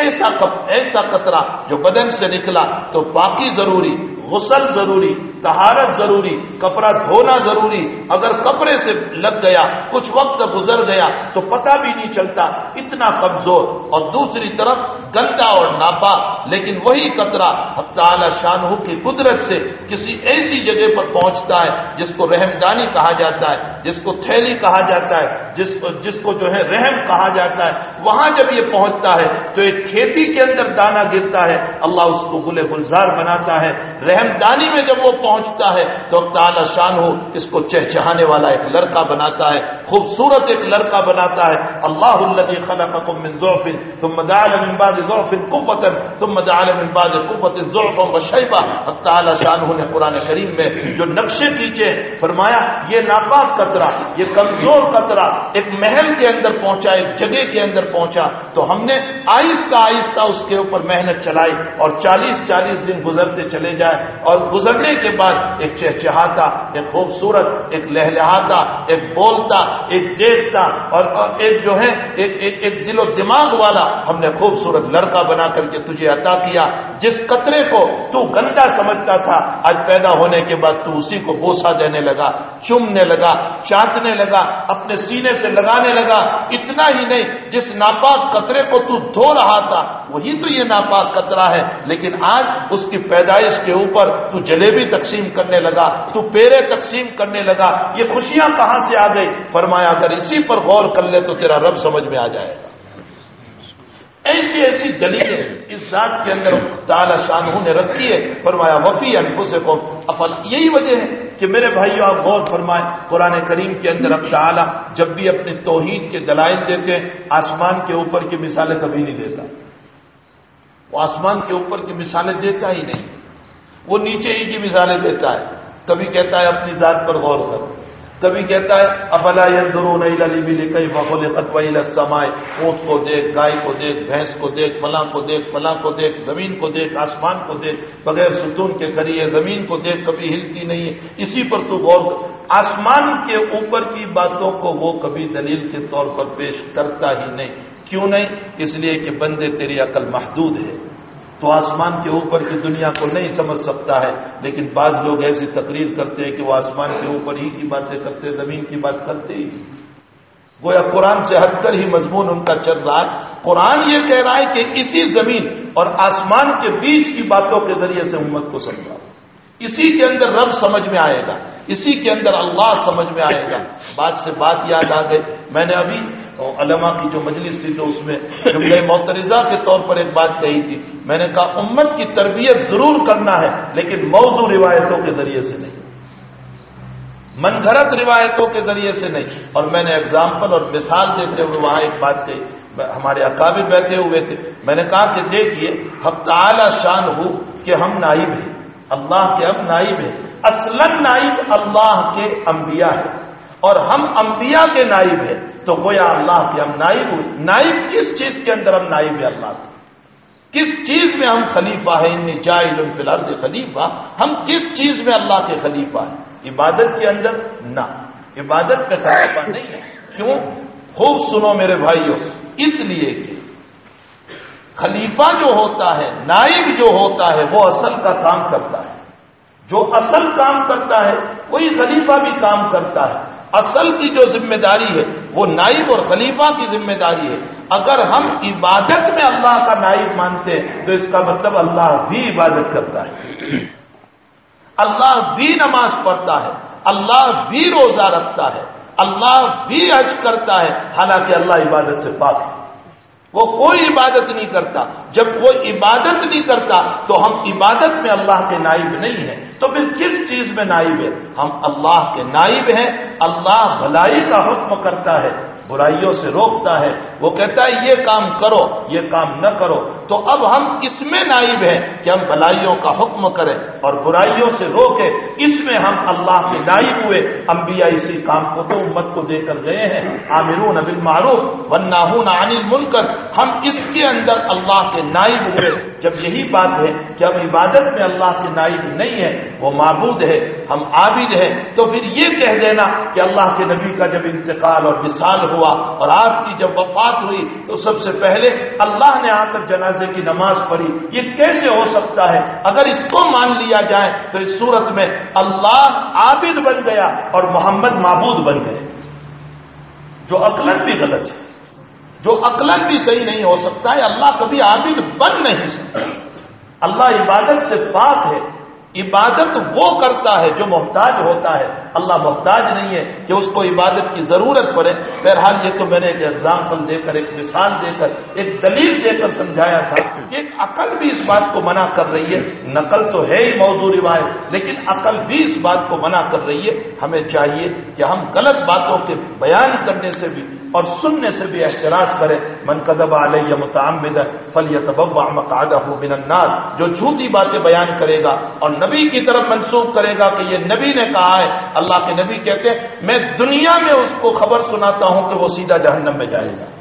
ایسا قطرہ جو بدن سے نکلا تو پاکی ضروری، غسل ضروری، طہارت ضروری، کپڑا دھونا ضروری، اگر کپڑے سے لگ گیا کچھ وقت گزر گیا تو پتہ بھی نہیں چلتا، اتنا کمزور، اور دوسری طرف گندا اور ناپاک، لیکن وہی قطرہ تعالی شانہ کی قدرت سے کسی ایسی جگہ پر پہنچتا ہے جس کو رحمدانی کہا جاتا ہے، جس کو تھیلی کہا جاتا ہے، جس کو جو ہے رحم کہا جاتا ہے، وہاں جب یہ پہنچتا ہے تو ایک کھیتی کے اندر دانہ گرتا ہے، اللہ اس کو گل گلزار بناتا ہے۔ رحمدانی میں جب وہ پہنچتا ہے تو تعالی شانہ اس کو چہچہانے والا ایک لڑکا بناتا ہے، خوبصورت ایک لڑکا بناتا ہے۔ اللہ الذی خلقکم من ضعف ثم جعل من بعد ضعف قوة ثم جعل من بعد قوة ضعفا وشیبہ۔ تعالی شانہ نے قرآن کریم میں جو نقشے کھینچے، فرمایا یہ ناپاک قطرہ، یہ کمزور قطرہ ایک محل کے اندر پہنچا، ایک جگہ کے اندر پہنچا تو ہم نے آہستہ آہستہ اس کے اوپر محنت چلائی اور 40 دن گزرتے چلے جائے، اور گزرنے کے بعد ایک چہچہاتا، ایک خوبصورت، ایک لہلہاتا، ایک بولتا، ایک دیکھتا اور ایک جو ہے ایک دل و دماغ والا ہم نے خوبصورت لڑکا بنا کر کے تجھے عطا کیا۔ جس قطرے کو تو گندا سمجھتا تھا، آج پیدا ہونے کے بعد تو اسی کو بوسہ دینے لگا، چومنے لگا، چاٹنے لگا، اپنے سینے سے لگانے لگا۔ اتنا ہی نہیں، جس ناپاک قطرے کو تو دھو رہا تھا وہی تو یہ ناپاک قطرہ ہے، لیکن آج اس کی پیدائش کے اوپر تو جلیبی تقسیم کرنے لگا، تو پیرے تقسیم کرنے لگا۔ یہ خوشیاں کہاں سے آ گئی؟ فرمایا اگر اسی پر غور کر لے تو تیرا رب سمجھ میں آ جائے گا۔ ایسی دلیلیں اس ذات کے اندر تعالی شانہ نے رکھی ہے۔ فرمایا وفی انفسکم افلا، یہی وجہ ہے کہ میرے بھائیو آپ غور فرمائیں، قرآن کریم کے اندر اب تعالی جب بھی اپنی توحید کے دلائل دیتے ہیں، آسمان کے اوپر کی مثالیں کبھی نہیں دیتا، وہ آسمان کے اوپر کی مثالیں دیتا ہی نہیں، وہ نیچے ہی کی مثالیں دیتا ہے۔ کبھی کہتا ہے اپنی ذات پر غور کرو، کبھی کہتا ہے افلا ينظرون الى الابل كيف خلقت والى السماء، اونٹ کو دیکھ، گائے کو دیکھ، بھینس کو دیکھ، فلاں کو دیکھ، فلاں کو دیکھ، زمین کو دیکھ، آسمان کو دیکھ، بغیر ستون کے کھڑی ہے، زمین کو دیکھ کبھی ہلتی نہیں ہے، اسی پر تو غور کر۔ آسمان کے اوپر کی باتوں کو وہ کبھی دلیل کے طور پر پیش کرتا ہی نہیں۔ کیوں نہیں؟ اس لیے کہ بندے تیری عقل محدود ہے، تو آسمان کے اوپر کی دنیا کو نہیں سمجھ سکتا ہے، لیکن بعض لوگ ایسی تقریر کرتے ہیں کہ وہ آسمان کے اوپر ہی کی باتیں کرتے، زمین کی بات کرتے ہی نہیں، گویا قرآن سے ہٹ کر ہی مضمون ان کا چل رہا ہے۔ قرآن یہ کہہ رہا ہے کہ اسی زمین اور آسمان کے بیچ کی باتوں کے ذریعے سے امت کو سمجھا، اسی کے اندر رب سمجھ میں آئے گا، اسی کے اندر اللہ سمجھ میں آئے گا۔ بات سے بات یاد آ گئی، میں نے ابھی علماء کی جو مجلس تھی تو اس میں جملہ معترضہ کے طور پر ایک بات کہی تھی، میں نے کہا امت کی تربیت ضرور کرنا ہے لیکن موضوع روایتوں کے ذریعے سے نہیں، من گھڑت روایتوں کے ذریعے سے نہیں۔ اور میں نے اگزامپل اور مثال دیتے ہوئے وہاں ایک بات کہی، ہمارے اکابر بیٹھے ہوئے تھے، میں نے کہا کہ دیکھیے حق تعالی شان ہو کہ ہم نائب ہیں، اللہ کے ہم نائب ہیں، اصلاً نائب اللہ کے انبیاء ہیں اور ہم انبیاء کے نائب ہیں، تو گویا اللہ کے ہم نائب ہوئے۔ نائب کس چیز کے اندر ہم نائب ہیں اللہ کے؟ کس چیز میں ہم خلیفہ ہیں؟ انی جاعل فی الارض خلیفہ، ہم کس چیز میں اللہ کے خلیفہ ہیں؟ عبادت کے اندر نہ، عبادت میں خلیفہ نہیں ہے۔ کیوں؟ خوب سنو میرے بھائیوں، اس لیے کہ خلیفہ جو ہوتا ہے، نائب جو ہوتا ہے، وہ اصل کا کام کرتا ہے، جو اصل کام کرتا ہے وہی خلیفہ بھی کام کرتا ہے۔ اصل کی جو ذمہ داری ہے وہ نائب اور خلیفہ کی ذمہ داری ہے۔ اگر ہم عبادت میں اللہ کا نائب مانتے ہیں تو اس کا مطلب اللہ بھی عبادت کرتا ہے، اللہ بھی نماز پڑھتا ہے، اللہ بھی روزہ رکھتا ہے، اللہ بھی حج کرتا ہے، حالانکہ اللہ عبادت سے پاک ہے، وہ کوئی عبادت نہیں کرتا۔ جب وہ عبادت نہیں کرتا تو ہم عبادت میں اللہ کے نائب نہیں ہیں، تو پھر کس چیز میں نائب ہے؟ ہم اللہ کے نائب ہیں۔ اللہ بھلائی کا حکم کرتا ہے، برائیوں سے روکتا ہے، وہ کہتا ہے یہ کام کرو، یہ کام نہ کرو، تو اب ہم اس میں نائب ہیں کہ ہم بھلائیوں کا حکم کریں اور برائیوں سے روکیں، اس میں ہم اللہ کے نائب ہوئے۔ انبیاء اسی کام کو تو امت کو دے کر گئے ہیں، آمرون بالمعروف والناہون عن المنکر، ہم اس کے اندر اللہ کے نائب ہوئے۔ جب یہی بات ہے کہ ہم عبادت میں اللہ کے نائب نہیں ہے، وہ معبود ہے، ہم عابد ہیں، تو پھر یہ کہہ دینا کہ اللہ کے نبی کا جب انتقال اور وصال ہوا اور آپ کی جب وفات ہوئی تو سب سے پہلے اللہ نے آ کر جنازے کی نماز پڑھی، یہ کیسے ہو سکتا ہے؟ اگر اس کو مان لیا جائے تو اس صورت میں اللہ عابد بن گیا اور محمد معبود بن گئے، جو عقلاً بھی غلط ہے، جو عقلاً بھی صحیح نہیں ہو سکتا ہے۔ اللہ کبھی عابد بن نہیں سکتا، اللہ عبادت سے پاک ہے، عبادت وہ کرتا ہے جو محتاج ہوتا ہے، اللہ محتاج نہیں ہے کہ اس کو عبادت کی ضرورت پڑے۔ بہرحال یہ تو میں نے ایک ایگزامپل دے کر، ایک مثال دے کر، ایک دلیل دے کر سمجھایا تھا کہ عقل بھی اس بات کو منع کر رہی ہے، نقل تو ہے ہی موضوع روایت، لیکن عقل بھی اس بات کو منع کر رہی ہے۔ ہمیں چاہیے کہ ہم غلط باتوں کے بیان کرنے سے بھی اور سننے سے بھی احتراز کریں۔ من کذب علی متعمدا فلیتبوأ مقعدہ من النار، جو جھوٹی باتیں بیان کرے گا اور نبی کی طرف منسوب کرے گا کہ یہ نبی نے کہا ہے، اللہ کے نبی کہتے ہیں میں دنیا میں اس کو خبر سناتا ہوں کہ وہ سیدھا جہنم میں جائے گا۔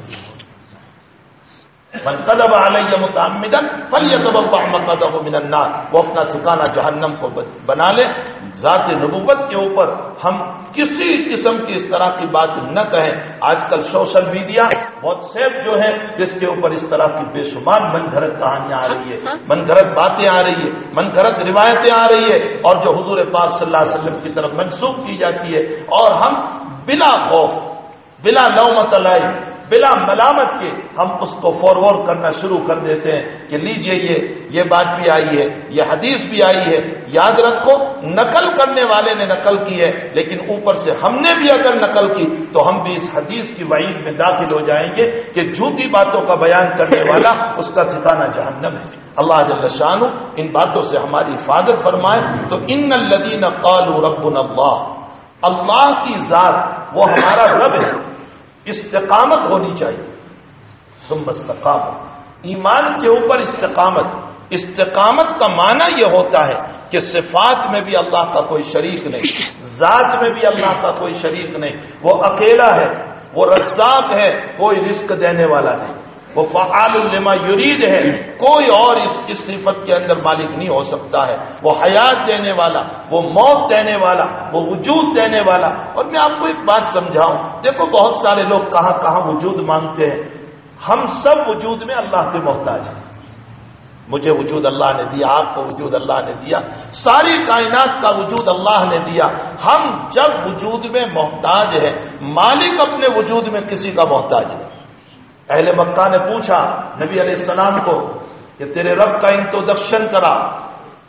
من کذب علی متعمدا فلیتبوأ مقعدہ من النار، وہ اپنا ٹھکانہ جہنم کو بنا لے۔ ذات نبوت کے اوپر ہم کسی قسم کی اس طرح کی بات نہ کہیں۔ آج کل سوشل میڈیا واٹس ایپ جو ہے جس کے اوپر اس طرح کی بے شمار من گھڑت کہانیاں آ رہی ہے، من گھڑت باتیں آ رہی ہے، من گھڑت روایتیں آ رہی ہے، اور جو حضور پاک صلی اللہ علیہ وسلم کی طرف منسوب کی جاتی ہے، اور ہم بلا خوف، بلا لومۃ لائم، بلا ملامت کے ہم اس کو فارورڈ کرنا شروع کر دیتے ہیں کہ لیجئے یہ بات بھی آئی ہے، یہ حدیث بھی آئی ہے۔ یاد رکھو نقل کرنے والے نے نقل کی ہے، لیکن اوپر سے ہم نے بھی اگر نقل کی تو ہم بھی اس حدیث کی وعید میں داخل ہو جائیں گے کہ جھوٹی باتوں کا بیان کرنے والا اس کا ٹھکانہ جہنم ہے۔ اللہ جل شانہ ان باتوں سے ہماری حفاظت فرمائے۔ تو ان الذین قالوا ربنا اللہ، اللہ کی ذات وہ ہمارا رب ہے، استقامت ہونی چاہیے۔ ثم استقاموا، ایمان کے اوپر استقامت۔ استقامت کا معنی یہ ہوتا ہے کہ صفات میں بھی اللہ کا کوئی شریک نہیں، ذات میں بھی اللہ کا کوئی شریک نہیں، وہ اکیلا ہے، وہ رزاق ہے، کوئی رزق دینے والا نہیں، وہ فعال لما یرید ہے، کوئی اور اس صفت کے اندر مالک نہیں ہو سکتا ہے، وہ حیات دینے والا، وہ موت دینے والا، وہ وجود دینے والا۔ اور میں آپ کو ایک بات سمجھاؤں، دیکھو بہت سارے لوگ کہاں کہاں وجود مانگتے ہیں، ہم سب وجود میں اللہ کے محتاج ہیں۔ مجھے وجود اللہ نے دیا، آپ کو وجود اللہ نے دیا، ساری کائنات کا وجود اللہ نے دیا۔ ہم جب وجود میں محتاج ہیں، مالک اپنے وجود میں کسی کا محتاج ہے۔ اہل مکہ نے پوچھا نبی علیہ السلام کو کہ تیرے رب کا انٹروڈکشن کرا،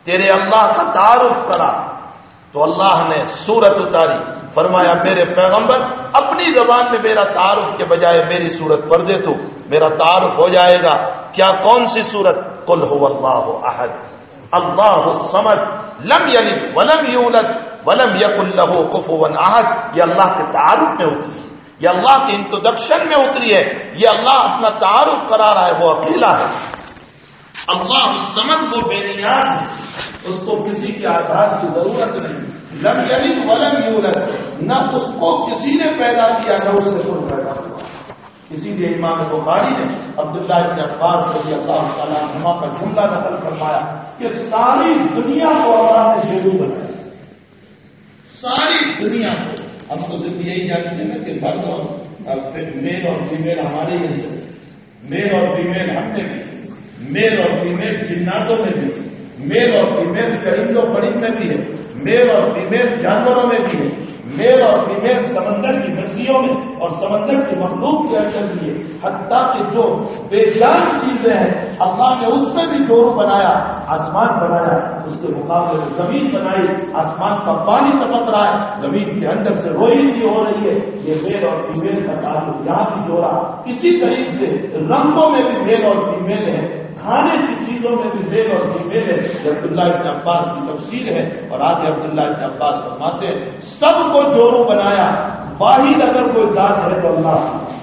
تیرے اللہ کا تعارف کرا، تو اللہ نے سورت اتاری، فرمایا میرے پیغمبر اپنی زبان میں میرا تعارف کے بجائے میری سورت پڑھ دے تو میرا تعارف ہو جائے گا۔ کیا کون سی سورت؟ قل هو اللہ احد اللہ الصمد لم یلد ولم یولد ولم یکن له کفوا احد۔ یہ اللہ کے تعارف میں اتری ہے، یہ اللہ کے انٹروڈکشن میں اتری ہے، یہ اللہ اپنا تعارف کرا رہا ہے، وہ اکیلا ہے۔ اللہ الصمد وہ بے نیاز ہے، اس کو کسی کے آدھار کی ضرورت نہیں۔ لم یلد ولم یولد، نہ اس کو کسی نے پیدا کیا نہ اس سے خود پیدا ہوا۔ اسی لیے امام بخاری نے عبداللہ بن عباس رضی اللہ تعالیٰ عنہما کا جملہ نقل فرمایا کہ ساری دنیا کو اللہ نے شروع بنایا، ساری دنیا کو۔ ہم تو صرف یہی جانتے ہیں کہ مرد اور میل اور فیمیل ہمارے ہی اندر، میل اور فیمیل ہم نے بھی، میل اور فیمیل جناتوں میں بھی، میل اور فیمیل چرندوں پرند میں بھی ہے، میل اور فیمیل جانوروں میں بھی ہے، میل اور فیمیل سمندر کی مچھلیوں میں اور سمندر کی مخلوق کے اندر بھی ہے، حتیٰ کہ جو بے جان چیزیں ہیں اللہ نے اس میں بھی جوڑ بنایا، آسمان بنایا، اس کے مقابلے میں زمین بنائی، آسمان کا پانی ٹپک رہا ہے، زمین کے اندر سے روئندی ہو رہی ہے، یہ میل اور فیمیل کا تعلق یہاں بھی جوڑا۔ اسی طریقے سے رنگوں میں بھی میل اور فیمیل ہے، کھانے کی چیزوں میں بھی میل اور فیمیل ہے۔ عبداللہ بن عباس کی تفسیر ہے، اور آگے عبداللہ بن عباس فرماتے ہیں سب کو جوڑوں بنایا، واحد اگر کوئی ذات ہے تو اللہ،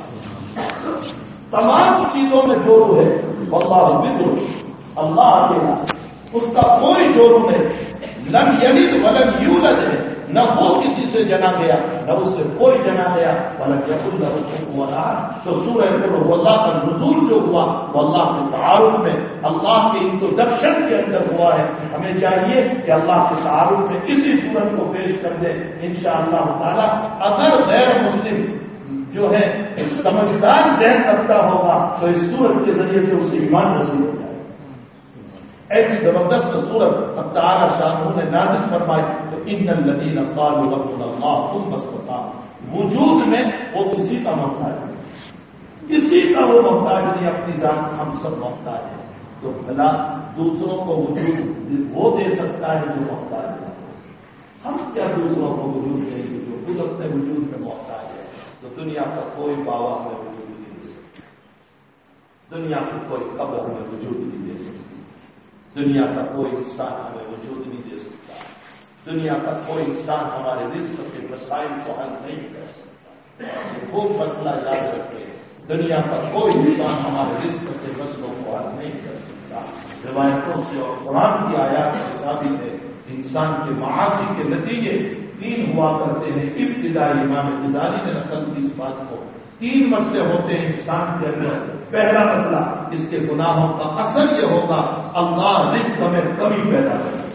تمام چیزوں میں جوڑو ہے، واللہ بدر، اللہ اکیلا، اس کا کوئی جوڑو نہیں۔ لم یلد ولم یولد ہے، نہ وہ کسی سے جنا گیا نہ اس سے کوئی جنا گیا، ولم یکن لہ کفوا احد۔ تو سورہ قل هو اللہ کا نزول جو ہوا وہ اللہ کے تعارف میں، اللہ کے انٹروڈکشن کے اندر ہوا ہے۔ ہمیں چاہیے کہ اللہ کے تعارف میں اسی سورت کو پیش کر دیں انشاءاللہ تعالی۔ اگر غیر مسلم جو ہے سمجھدار ذہن رکھتا ہوگا تو اس سورت کے ذریعے سے اسے ایمان نصیب ہو جائے۔ ایسی زبردست سورت اب تعالی شانہ نے نازل فرمائی تو ان الذین قالوا ربنا اللہ ثم استقاموا، وجود میں وہ کسی کا محتاج نہیں، کسی کا وہ محتاج نہیں، اپنی ذات ہم سب محتاج ہیں۔ تو بھلا دوسروں کو وجود وہ دے سکتا ہے جو محتاج ہے، ہم کیا دوسروں کو وجود دیں گے جو خود اپنے وجود میں محتاج ہے؟ تو دنیا کا کوئی بابا ہمیں وجود نہیں دے سکتا، دنیا کی کوئی قبر ہمیں وجود نہیں دے سکتی، دنیا کا کوئی انسان ہمیں وجود نہیں دے سکتا، دنیا کا کوئی انسان ہمارے رزق کے مسائل کو حل نہیں کر سکتا۔ وہ مسئلہ یاد رکھے، دنیا کا کوئی انسان ہمارے رزق کے مسئلوں کو حل نہیں کر سکتا۔ روایتوں سے اور قرآن کی آیات سے ثابت ہے انسان کے معاصی کے نتیجے تین ہوا کرتے ہیں۔ ابتدائی امام غزالی نے نقل کی اس بات کو، تین مسئلے ہوتے ہیں انسان کے اندر۔ پہلا مسئلہ اس کے گناہوں کا اثر یہ ہوگا اللہ رزق میں کمی پیدا کرے گا،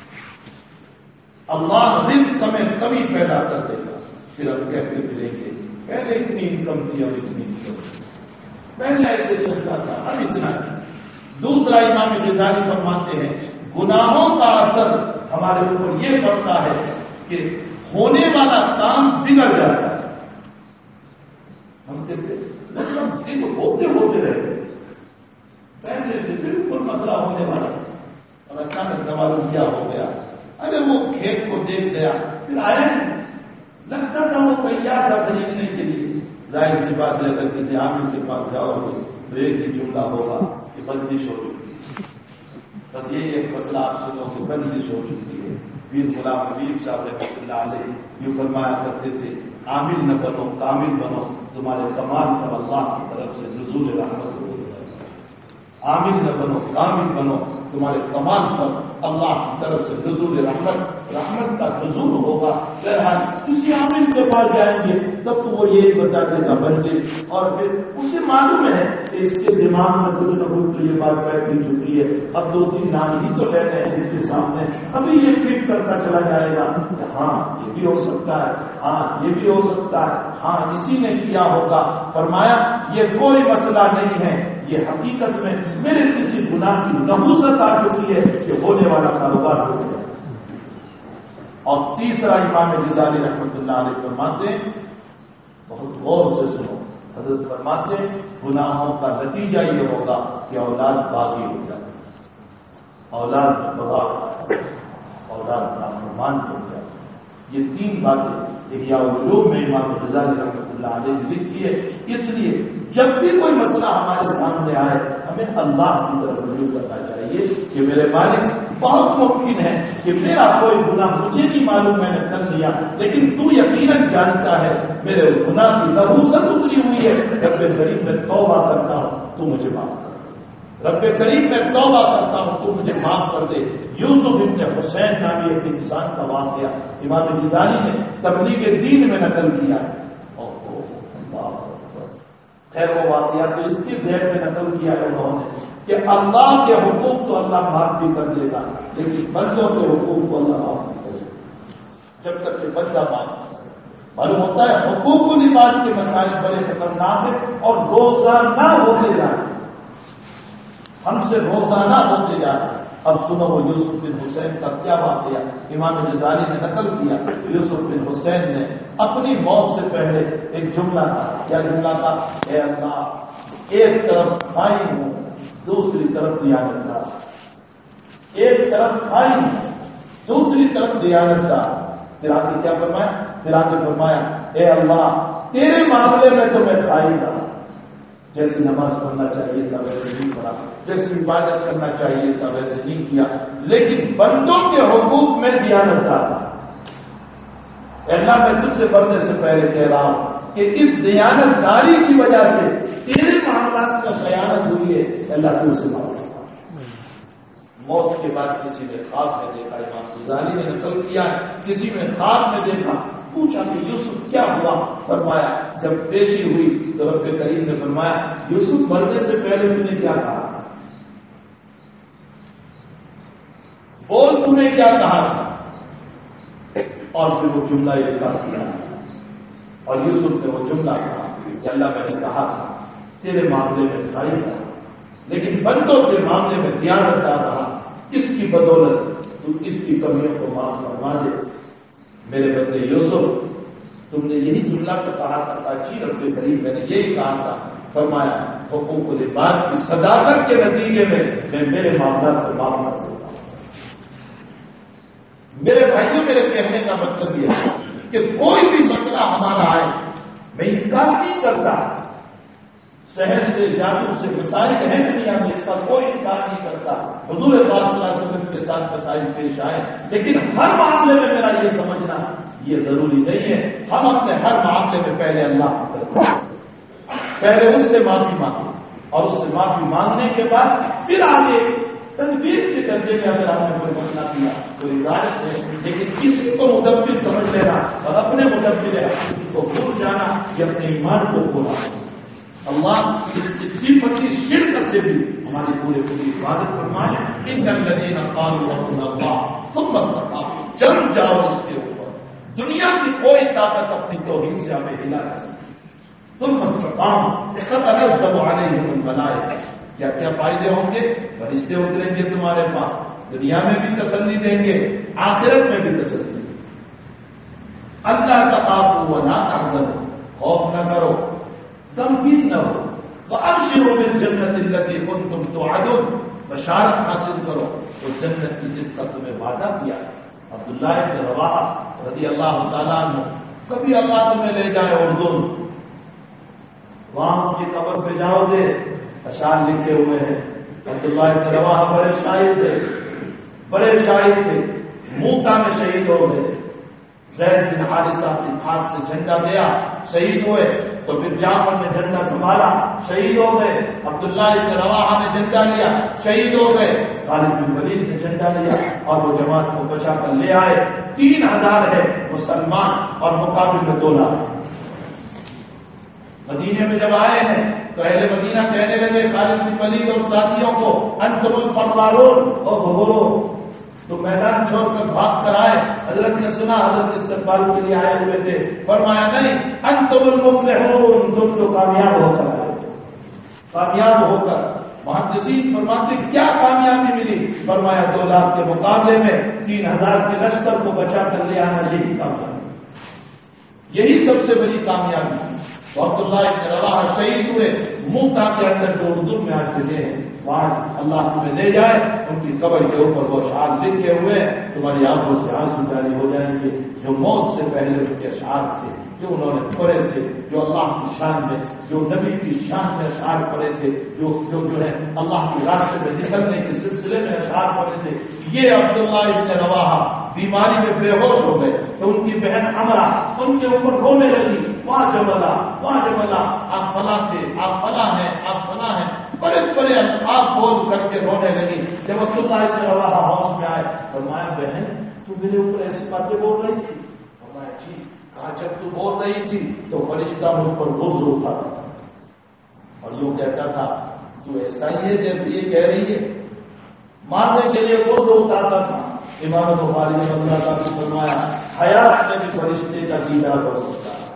اللہ رزق میں کمی پیدا کر دے گا۔ پھر ہم کہتے پھریں گے پہلے اتنی انکم تھی اب اتنی انکم، پہلے ایسے چلتا تھا اب اتنا نہیں۔ دوسرا امام غزالی فرماتے ہیں گناہوں کا اثر ہمارے اوپر یہ پڑتا ہے کہ ہونے والا کام بگڑ جاتا ہے۔ ہم کہتے دن ہوتے ہوتے رہتے پہلے سے بالکل مسئلہ ہونے والا اور اچانک معلوم کیا ہو گیا۔ اگر وہ کھیت کو دیکھ گیا پھر آیا نہیں، لگتا تھا وہ تیار تھا خریدنے کے لیے، ظاہر سی بات لے کر کسی عامل کے پاس جاؤ گے تو ایک ہی جملہ ہوگا کہ بندش ہو چکی ہے۔ بس یہی ایک مسئلہ آپ سنو کہ بندش ہو چکی ہے۔ پیر غلام حبیب صاحب رحمۃ اللہ علیہ یوں فرمایا کرتے تھے عامل نہ بنو کامل بنو، تمہارے کمال پر اللہ کی طرف سے نزول رحمت ہوگی۔ عامل نہ بنو کامل بنو، تمہارے کمال پر اللہ کی طرف سے نزول رحمت کا نزول ہوگا۔ بہرحال کسی عامل کے پاس جائیں گے تب تو وہ یہی بتا دے گا بندے، اور پھر اسے معلوم ہے کہ اس کے دماغ میں کچھ نہ کچھ تو یہ بات بیٹھ چکی ہے، اب دو تین نام ہی تو لے رہے ہیں اس کے سامنے، ابھی یہ فٹ کرتا چلا جائے گا کہ ہاں یہ بھی ہو سکتا ہے، ہاں یہ بھی ہو سکتا ہے، ہاں اسی نے کیا ہوگا۔ فرمایا یہ کوئی مسئلہ نہیں ہے، یہ حقیقت میں میرے کسی گناہ کی نحوست آ چکی ہے کہ ہونے والا کاروبار ہو گیا۔ اور تیسرا امام غزالی رحمۃ اللہ علیہ فرماتے ہیں، بہت غور سے سنو، حضرت فرماتے ہیں گناہوں کا نتیجہ یہ ہوگا کہ اولاد باغی ہو جائے، اولاد بغاوت اولاد نافرمان ہو جائے. یہ تین باتیں احیاء العلوم میں امام غزالی رحمۃ اللہ علیہ نے لکھی ہے. اس لیے جب بھی کوئی مسئلہ ہمارے سامنے آئے ہمیں اللہ کی طرف رجوع کرنا چاہیے کہ میرے مالک بہت ممکن ہے کہ میرا کوئی گناہ مجھے نہیں معلوم میں نے کر لیا، لیکن تو یقیناً جانتا ہے میرے اس گناہ کی نحوست اتری ہوئی ہے. رب کریم میں توبہ کرتا ہوں تو مجھے معاف کر دے. رب کریم میں توبہ کرتا ہوں تو مجھے معاف کر دے. یوسف ابن حسین نامی ایک انسان کا واقعہ امام غزالی نے تبلیغ دین میں نقل کیا. خیر وہ واقعہ تو اس کی ذہن میں نقل کیا ہے انہوں نے کہ اللہ کے حقوق تو اللہ معاف بھی کر دے گا، لیکن بندوں کے حقوق کو اللہ معاف نہیں کرے گا جب تک کہ بندہ معاف نہیں کرے. معلوم ہوتا ہے حقوق العباد کے مسائل بڑے خطرناک ہیں اور روزانہ ہوتے جا رہے ہیں، ہم سے روزانہ ہوتے جا رہے ہیں. اب سنو وہ یوسف بن حسین کا کیا واقعہ امام غزالی نے نقل کیا. یوسف بن حسین نے اپنی موت سے پہلے ایک جملہ تھا. کیا جملہ تھا؟ اے اللہ ایک طرف کھائی ہوں دوسری طرف دیانتدار، ایک طرف کھائی ہوں دوسری طرف دیانتدار. پھر آگے کیا فرمایا؟ پھر آگے فرمایا اے اللہ تیرے معاملے میں تو میں کھائی رہا، جیسی نماز پڑھنا چاہیے تھا ویسے نہیں پڑھا، جیسی عبادت کرنا چاہیے تھا ویسے نہیں کیا، لیکن بندوں کے حقوق میں دیانتدار. اللہ میں تجھ سے بڑھنے سے پہلے کہہ رہا ہوں کہ اس دیانتداری کی وجہ سے تیرے معاملات کا خیانت ہوئی ہے. اللہ تجھ سے معاف. موت کے بعد کسی نے خواب میں دیکھا، امام غزالی نے نقل کیا، کسی نے خواب میں دیکھا. پوچھا کہ یوسف کیا ہوا؟ فرمایا جب پیشی ہوئی تو رب کریم نے فرمایا یوسف مرنے سے پہلے تم نے کیا کہا؟ بول تمہیں کیا کہا تھا؟ اور پھر وہ جملہ اذکار کیا اور یوسف نے وہ جملہ کہا کہ اللہ میں نے کہا تھا تیرے معاملے میں کھائی رہا لیکن بندوں کے معاملے میں دیانتدار رہا. اس کی بدولت تو اس کی کمیوں کو معاف فرما دے. میرے بندے یوسف تم نے یہی جملہ تو کہا تھا اچھی رب کریم میں نے یہی کہا تھا. فرمایا حقوق العباد کی صداقت کے نتیجے میں میرے معاملات کو معاف کر سکتا ہوں. میرے بھائیوں میرے کہنے کا مطلب یہ ہے کہ کوئی بھی مسئلہ ہمارا آئے میں انکار نہیں کرتا. شہر سے جادو سے مسائل ہیں دنیا میں اس کا کوئی انکار نہیں کرتا. حضور پاک صلی اللہ علیہ وسلم کے ساتھ مسائل پیش آئے لیکن ہر معاملے میں میرا یہ سمجھنا یہ ضروری نہیں ہے. ہم اپنے ہر معاملے میں پہلے اللہ کی طرف پہلے اس سے معافی مانگیں اور اس سے معافی مانگنے کے بعد پھر آگے تدبیر کے درجے میں اگر آپ نے کوئی مسئلہ کیا تو اجازت ہے، لیکن کسی کو مدبر سمجھ لینا اور اپنے مدبر کو بھول جانا یہ اپنے ایمان کو کھونا. اللہ اس صفتی شرک سے بھی ہماری پوری عبادت فرمائے. ان الذین قالوا ربنا اللہ ثم استقاموا جم جاؤ اس کے اوپر. دنیا کی کوئی طاقت اپنی توحید سے ہمیں ہلا نہیں سکتی. ثم استقاموا تتنزل علیہم الملائکہ. کیا کیا فائدے ہوں گے؟ فرشتے اتریں گے تمہارے پاس، دنیا میں بھی تسلی دیں گے آخرت میں بھی تسلی دیں گے. اللہ تخافوا ولا تحزنوا، خوف نہ کرو تمکین نہ ہو. وابشروا بالجنۃ التي كنتم توعدون، بشارت حاصل کرو اس جنت کی جس کا تمہیں وعدہ کیا. عبداللہ بن رواحہ رضی اللہ تعالیٰ عنہ کبھی اللہ تمہیں لے جائے اردن، وہاں ان کی قبر پہ جاؤ گے اشعار لکھے ہوئے ہیں. عبداللہ بن رواحہ بڑے شاعر تھے، بڑے شاعر تھے. موتا میں شہید ہو گئے. زید بن حارثہ کے ہاتھ سے جھنڈا گیا شہید ہوئے. تو پھر جعفر نے جھنڈا سنبھالا شہید ہو گئے. عبداللہ بن رواحہ نے جھنڈا لیا شہید ہو گئے. خالد بن ولید نے جھنڈا لیا اور وہ جماعت کو بچا کر لے آئے. 3000 ہے مسلمان اور مقابل میں 2 لاکھ. مدینے میں جب آئے ہیں تو اہل مدینہ کہنے لگے خالد بن ولید اور ساتھیوں کو انتم الفرارون، او بھگو تو میدان چھوڑ کر بھاگ کر آئے. حضرت نے سنا حضرت استقبال کے لیے آئے ہوئے تھے. فرمایا نہیں انتم المفلحون، تم تو کامیاب ہو کر آئے، کامیاب ہو کر. محدثین فرماتے کیا کامیابی ملی؟ فرمایا 2 لاکھ کے مقابلے میں 3000 کے لشکر کو بچا کر لے آنا یہی کامیابی، یہی سب سے بڑی کامیابی. تو عبداللہ بن رواحہ شہید ہوئے. موتا کے اندر جو اردو میں آج جگہ ہے وہاں اللہ تمہیں لے جائے، ان کی قبر کے اوپر وہ اشعار لکھے ہوئے تمہاری آنکھوں سے آنسو جاری ہو جائیں گے، جو موت سے پہلے ان کے اشعار تھے، جو انہوں نے پڑھے تھے، جو اللہ کی شان میں، جو نبی کی شان میں اشعار پڑھے تھے، جو ہے اللہ کے راستے میں نکلنے کے سلسلے میں اشعار پڑھے تھے. یہ عبداللہ ابن رواحہ بیماری میں بے ہوش ہو گئے تو ان کی بہن عمرہ ان کے اوپر رونے لگی، واہ جبلا آپ فلاں تھے، آپ فلاں ہیں، آپ فلاں ہیں، بڑے بڑے الفاظ بول کر کے رونے لگی. جب عبداللہ ابن رواحہ ہوش میں آئے فرمایا بہن تو میرے اوپر ایسی باتیں بول رہی تھی؟ فرمایا جی. کہا جب تو بول رہی تھی تو فرشتہ مجھ پر غضب اٹھاتا تھا اور یوں کہتا تھا تو ایسا ہی ہے جیسے یہ کہہ رہی ہے، مارنے کے لیے غضب اٹھاتا تھا. امام بخاری نے مسئلہ کا بھی فرمایا حیات میں بھی فرشتے کا دیدار ہو سکتا ہے.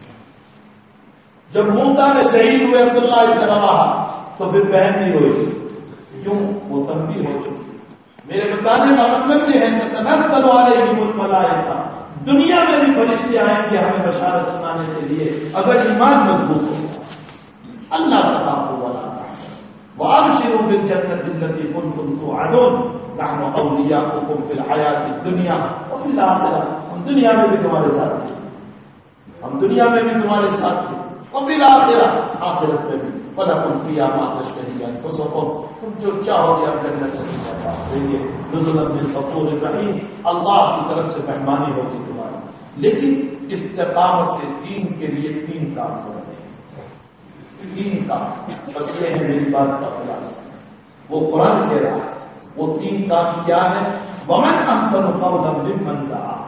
جب موسیٰ میں شہید ہوئے عبداللہ ابن رواحہ تو پھر بہن نہیں ہوئی، کیوں؟ وہ تنبیہ ہو چکی. میرے بتانے کا مطلب یہ ہے تنزل علیہم الملائکہ، دنیا میں بھی فرشتے آئیں گے ہمیں بشارت سنانے کے لیے اگر ایمان مضبوط ہو. اللہ تخافوا ولا تحزنوا وابشروا بالجنة التي كنتم توعدون نحن اولیاؤکم فی الحیات الدنیا وفی الآخرہ. ہم دنیا میں بھی تمہارے ساتھ تھے، ہم دنیا میں بھی تمہارے ساتھ تھے، وفی الآخرہ، آخرت میں بھی. وَلَكُمْ فِيهَا مَا تَشْتَهِي أَنفُسُكُمْ، تم جو چاہو گے ہم جنت میں دیں گے. نزلا من غفور رحیم، اللہ کی طرف سے مہمانی ہوگی تمہاری. لیکن استقامت دین کے لیے 3 کام کرنے ہیں، 3 کام. بس یہ ہے میری بات کا خلاصہ. وہ قرآن کہہ رہا ہے وہ 3 کام کیا ہے؟ وَمَنْ أَحْسَنُ قَوْلًا مِمَّنْ دَعَا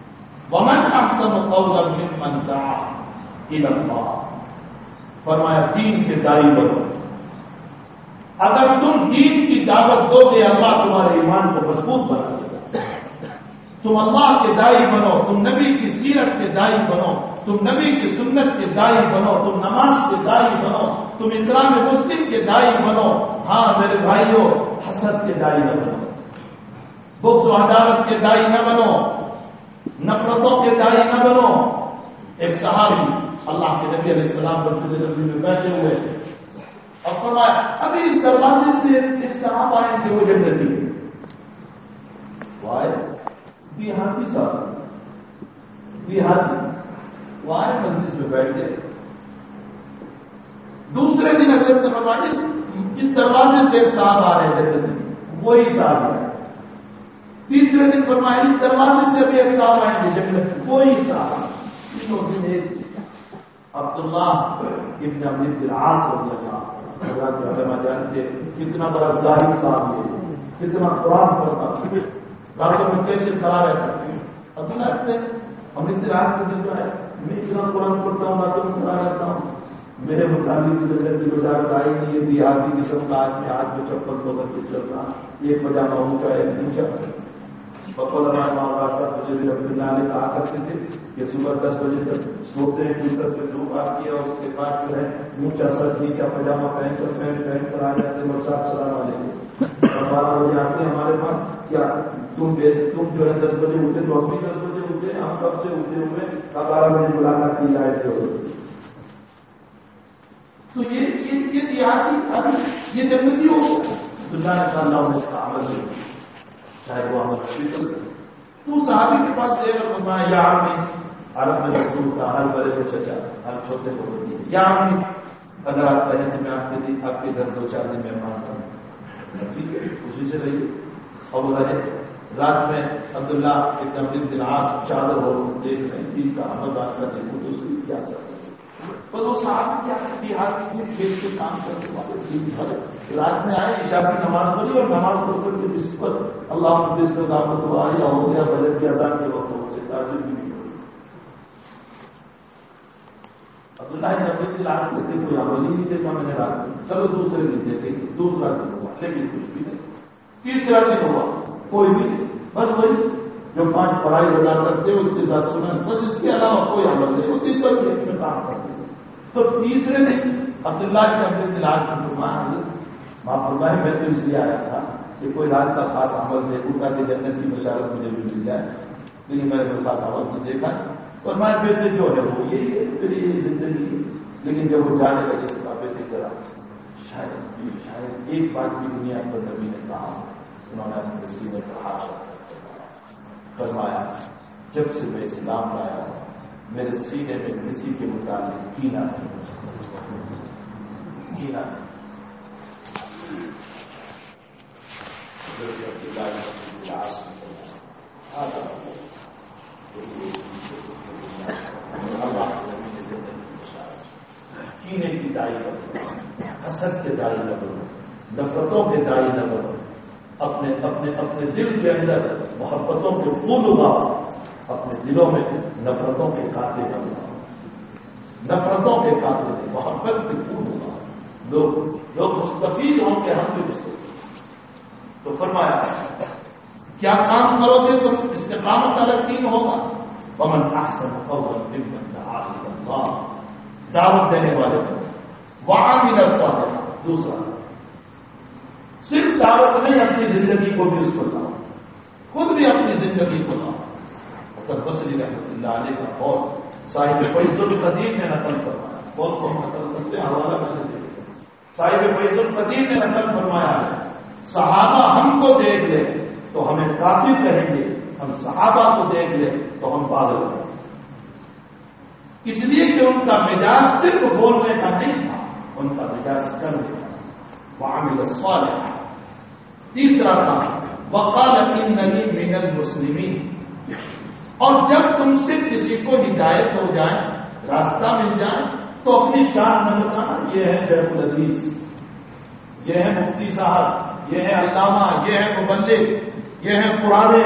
إِلَى اللَّهِ. فرمایا دین کے داعی بنو. اگر تم دین کی دعوت دو گے اللہ تمہارے ایمان کو مضبوط بنا دے گا. تم اللہ کے داعی بنو، تم نبی کی سیرت کے داعی بنو، تم نبی کی سنت کے داعی بنو، تم نماز کے داعی بنو، تم اسلام مسلم کے داعی بنو. ہاں میرے بھائیوں، حسد کے داعی نہ بنو، بغض و عداوت کے داعی نہ بنو، نفرتوں کے داعی نہ بنو. ایک صحابی اللہ کے نبی علیہ السلام مسجد نبوی میں بیٹھے ہوئے اور فرمایا ابھی اس دروازے سے ایک صاحب آئے کہ وہ جنتی ہے. وہ آئے دیہاتی صاحب، دیہاتی وہ آئے مسجد میں بیٹھ گئے. دوسرے دن حضرت نے فرمایا اس دروازے سے ایک صاحب آ رہے ہیں جنتی، وہی صاحب ہے. تیسرے دن فرمایا اس دروازے سے بھی ایک صاحب آئیں گے جنت، وہی صاحب. تینوں دن ایک عبداللہ ابن عمرو بن العاص رضی اللہ عنہ جانتے کتنا بڑا ظاہر صاحب ہے، کتنا قرآن پڑھتا، راتوں میں کیسے کھڑا رہتا. عبداللہ ابن عمرو بن العاص کے دل جو ہے میں اتنا قرآن پڑھتا ہوں، راتوں میں کھڑا رہتا ہوں، میرے مطابق کی وجہ آئی نہیں. یہ دیہاتی قسم کا آدمی ہاتھ میں چپل پکڑ کے چلتا، ایک پجامہ اونچا ایک نیچا. بپل مجھے بھی عبداللہ نے کہا کرتے تھے کہ صبح 10 بجے تک سوتے ہیں، فلٹر سے دھوپ آتی ہے اور اس کے بعد جو ہے اونچا سر نیچا پجامہ پہن کر آ جاتے ہیں. اور صاحب السلام علیکم 12 بجے آتے ہیں ہمارے پاس. کیا تم جو ہے 10 بجے اٹھے تو ہم بھی 10 بجے اٹھے، ہم کب سے اٹھے ہوئے 12 بجے ملاقات کی جائے تھے. تو یہ دیہاتی یہ جنتی ہو اللہ نے کہا اللہ اس کا عمل نہیں، چاہے وہ عمل تو صحابی کے پاس لے کر فرمایا یا آدمی عرب میں دستور کا ہر بڑے کو چچا ہر چھوٹے کو ہوتی ہے. یا آدمی اگر آپ کہیں تو میں آپ کے گھر 2-4 دن مہمان کروں، ٹھیک ہے اسی سے رہیے. اور وہ رہے. رات میں عبداللہ ابن عمرو بن العاص چادر ہو دیکھ رہے دین کا عمل بات کر دیکھوں تو اس کی کیا کرتے ہیں. بس وہ صحابی کیا دیہاتی کھیت سے کام کرنے والے رات میں آئے، عشاء کی نماز پڑھی اور نماز پڑھ کر کے جس پر اللہ کو دعوت ہوا یا ہو گیا بجٹ کی ادا کے وقت سے تعجب بھی نہیں ہوئی. عبداللہ نے اپنے دل آج سے کوئی عمل ہی نہیں دیکھا میں نے رات میں. چلو دوسرے دن دیکھیں گے. دوسرا دن ہوا لیکن کچھ بھی نہیں. تیسرا دن ہوا کوئی بھی نہیں. بس وہی جو 5 پڑھائی ادا کرتے اس کے ساتھ سنا، بس اس کے علاوہ کوئی عمل نہیں. وہ 3 بار میں کام کرتے. تو تیسرے دن عبداللہ کے اپنے دل آج میں فرمایا معاف میں تو اس لیے آیا تھا کہ کوئی رات کا خاص عمل دیکھوں تاکہ جنت کی بشارت مجھے بھی مل جائے، لیکن میں نے کوئی خاص عمل نہیں دیکھا. اور میں بیٹے جو ہے وہ یہی ہے پھر یہ زندگی. لیکن جب وہ جانے لگے تو بیٹے ذرا شاید ایک بات بھی دنیا پر نبی نے کہا، انہوں نے اپنے سینے پر ہاتھ فرمایا جب سے میں اسلام لایا ہوں میرے سینے میں کسی کے متعلق کینہ نہیں، کینہ کینے کی دائی نہ بنو، حسد کے دائی نہ بنو، نفرتوں کے دائی نہ بنو، اپنے اپنے اپنے دل کے اندر محبتوں کے پھول اگاؤ، اپنے دلوں میں نفرتوں کے کاتے نہ اگاؤ، نفرتوں کے کاتے سے محبت کے پھول اگاؤ، لوگ مستفید ہوں کہ ہم بھی مستفید۔ تو فرمایا کیا کام کرو گے تو استقامت الگ دین ہوگا، ومن احسن قولا ممن دعا الی اللہ، دعوت دینے والے وعمل صالحا۔ دوسرا صرف دعوت نہیں، اپنی زندگی کو بھی اس کو لاؤ، خود بھی اپنی زندگی کو لاؤ۔ حسن بصری رحمۃ اللہ علیہ کا قول صاحب فیض القدیر نے نقل فرمایا، قول کو نقل کرتے ہیں، حوالہ میں دے صاحب فیض القدیر نے نقل فرمایا ہے صحابہ ہم کو دیکھ لے تو ہمیں کافر کہیں گے، ہم صحابہ کو دیکھ لیں تو ہم پاگل ہیں، اس لیے کہ ان کا مزاج صرف بولنے کا نہیں تھا، ان کا مزاج کرنے کا۔ وعمل الصالح۔ تیسرا تھا وقال اننی من المسلمین، اور جب تم سے کسی کو ہدایت ہو جائے، راستہ مل جائے تو اپنی شان نہ بتانا یہ ہے شیخ الحدیث، یہ ہے مفتی صاحب، یہ ہے علامہ، یہ ہے مبلغ، یہ ہے پرانے۔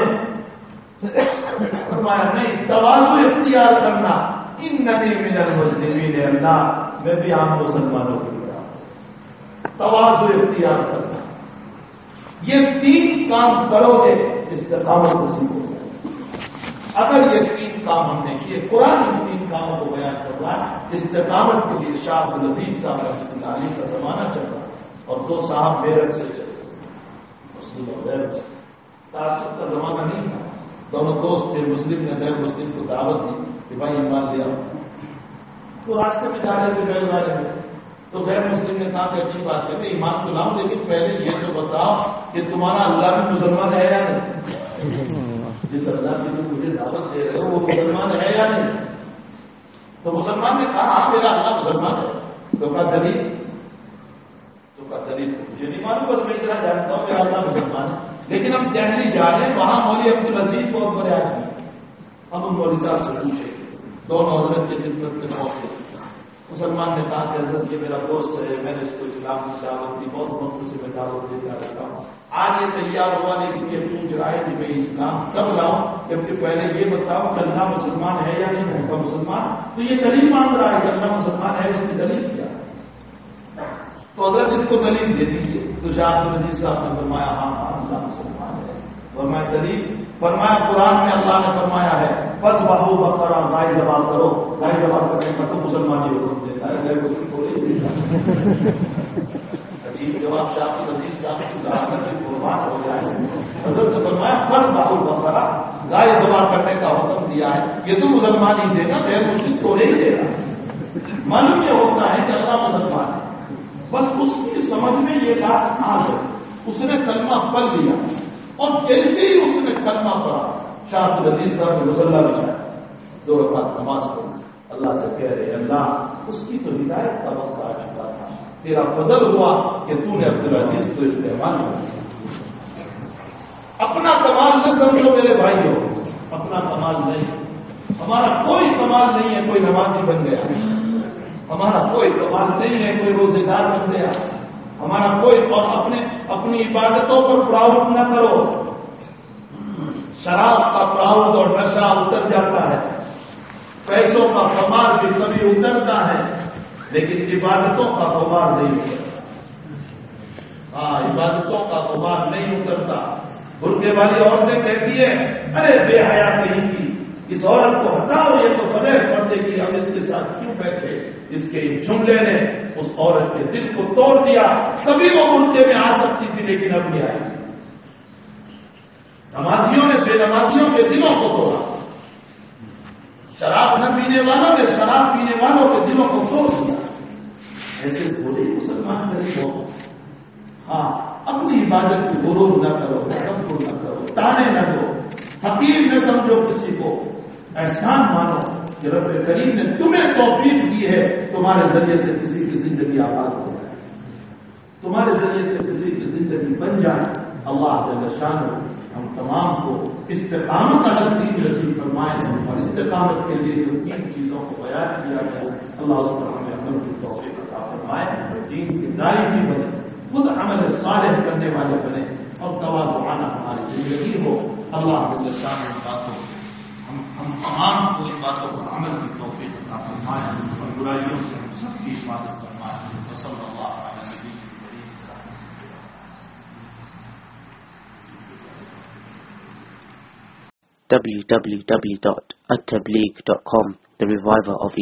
فرمایا نہیں، تواضع اختیار کرنا، اننی من المسلمین، اللہ میں بھی عام مسلمانوں کی طرح، تواضع اختیار کرنا۔ یہ تین کام کرو گے استقامت نصیب ہو جائے۔ اگر یہ تین کام ہم نے کیے، قرآن ان تین کاموں کو بیان کر رہا ہے، استقامت کے لیے شاہ الحدیث صاحب رحمۃ اللہ علیہ کا زمانہ چل رہا ہے، اور دو صاحب میرٹھ سے چل رہے، مسلم اور غیر مسلم، تعصب کا زمانہ نہیں تھا، دونوں دوست تھے، مسلم نے غیر مسلم کو دعوت دی کہ بھائی ایمان لیا، تو راستے میں جا رہے تھے بیل والے میں، تو غیر مسلم نے کہا کہ اچھی بات ہے میں ایمان تو لاؤں، لیکن پہلے یہ تو بتاؤ کہ تمہارا اللہ بھی مسلمان ہے یا نہیں، جس اللہ کی جو مجھے دعوت دے رہے ہو وہ مسلمان ہے یا نہیں؟ تو مسلمان نے کہا ہاں میرا اللہ مسلمان ہے۔ تو کہا دلیل، تو کہا دلیل مجھے نہیں معلوم، بس میں اتنا جانتا ہوں میرا اللہ مسلمان ہے۔ لیکن ہم دہلی جا رہے ہیں، وہاں مولوی عبدالعزیز بہت بڑے آدمی، ہم ان مولوی صاحب سے پوچھے، دونوں حضرت کی خدمت میں پہنچے۔ مسلمان نے کہا کہ حضرت یہ میرا دوست ہے، میں نے اس کو اسلام کی دعوت دی، بہت وقت سے میں دعوت دیتا رہتا ہوں، آج یہ تیار ہوا لیکن یہ پوچھ رہا ہے کہ میں اسلام کب لاؤں، جبکہ پہلے یہ بتاؤ کہ اللہ مسلمان ہے یا نہیں ہے، کا مسلمان تو یہ دلیل مانگ رہا ہے کہ اللہ مسلمان ہے، اس کی دلیل کیا؟ تو حضرت اس کو دلیل دے دیجیے۔ تو شاہ الحدیث صاحب نے فرمایا ہاں ہاں اللہ مسلمان ہے۔ فرمایا دلیل؟ فرمایا قرآن میں اللہ نے فرمایا ہے فض بہو بکرا گائے ذبح کرو، گائے ذبح کرنے کا تو مسلمان یہ حکم دیتا ہے، غیر مسلم کو نہیں دیتا۔ عجیب جواب شاہ الحدیث صاحب کی ذہانت میں قربان ہو جائے۔ حضرت نے فرمایا فض بہو بکرا، گائے ذبح کرنے کا حکم دیا ہے، یہ تو مسلمان ہی دے گا، غیر مسلم تو نہیں دے گا۔ معلوم یہ ہوتا ہے کہ اللہ مسلمان ہے، بس اس کی سمجھ میں یہ بات آ گئی، اس نے کلمہ پڑھ لیا، اور جیسے ہی اس نے کلمہ پڑھا شاہ الحدیث صاحب نے مصلی بچھایا، 2 رکعت نماز پڑھی، اللہ سے کہہ رہے اللہ اس کی تو ہدایت کا وقت آ چکا تھا، تیرا فضل ہوا کہ تو نے عبدالعزیز کو استعمال کیا۔ اپنا کمال نہ سمجھو میرے بھائیوں، اپنا کمال نہیں، ہمارا کوئی کمال نہیں ہے کوئی نمازی بن گیا، ہمارا کوئی کمال نہیں ہے کوئی روزے دار بن گیا، ہمارا کوئی، اور اپنی عبادتوں پر پراؤڈ نہ کرو۔ شراب کا پراؤڈ اور نشہ اتر جاتا ہے، پیسوں کا خمار بھی کبھی اترتا ہے، لیکن عبادتوں کا خمار نہیں اترتا۔ ہاں، عبادتوں کا خمار نہیں اترتا۔ برقعے والی عورتیں کہتی ہیں ارے بے حیا کہیں کی، اس عورت کو ہٹاؤ، یہ تو بغیر پردے کی، ہم اس کے ساتھ کیوں بیٹھے؟ اس کے جملے نے اس عورت کے دل کو توڑ دیا۔ کبھی وہ برقعے میں آ سکتی تھی لیکن اب نہیں آئی۔ نمازیوں نے بے نمازیوں کے دلوں کو توڑا، شراب نہ پینے والوں نے شراب پینے والوں کے دلوں کو توڑ دیا۔ ایسے بولے مسلمان غریب ہو. ہاں اپنی عبادت کی غرور نہ کرو، تکبر نہ کرو، تانے نہ دو، حقیر نہ سمجھو کسی کو. احسان مانو کہ رب کریم نے تمہیں توفیق دی ہے تمہارے ذریعے سے کسی کی زندگی آباد ہو جائے، تمہارے ذریعے سے کسی کی زندگی بن جائے. اللہ جل شانہ ہم تمام کو استقامت کا دین نصیب فرمائے، اور استقامت کے لیے جو تین چیزوں کو بیان کیا گیا اللہ اس پر ہمیں عمل کی توفیق عطا فرمائے، دین کی داعی بھی بنے، خود عمل صالح کرنے والے بنے، اور تواضعانہ ہماری زندگی ہو. اللہ جل شانہ ہم تمام کو ان باتوں پر عمل کی توفیق عطا فرمائے، اور برائیوں سے ہم سب کی حفاظت فرمائے. وصلی اللہ علیہ وسلم. www.attableek.com, the reviver of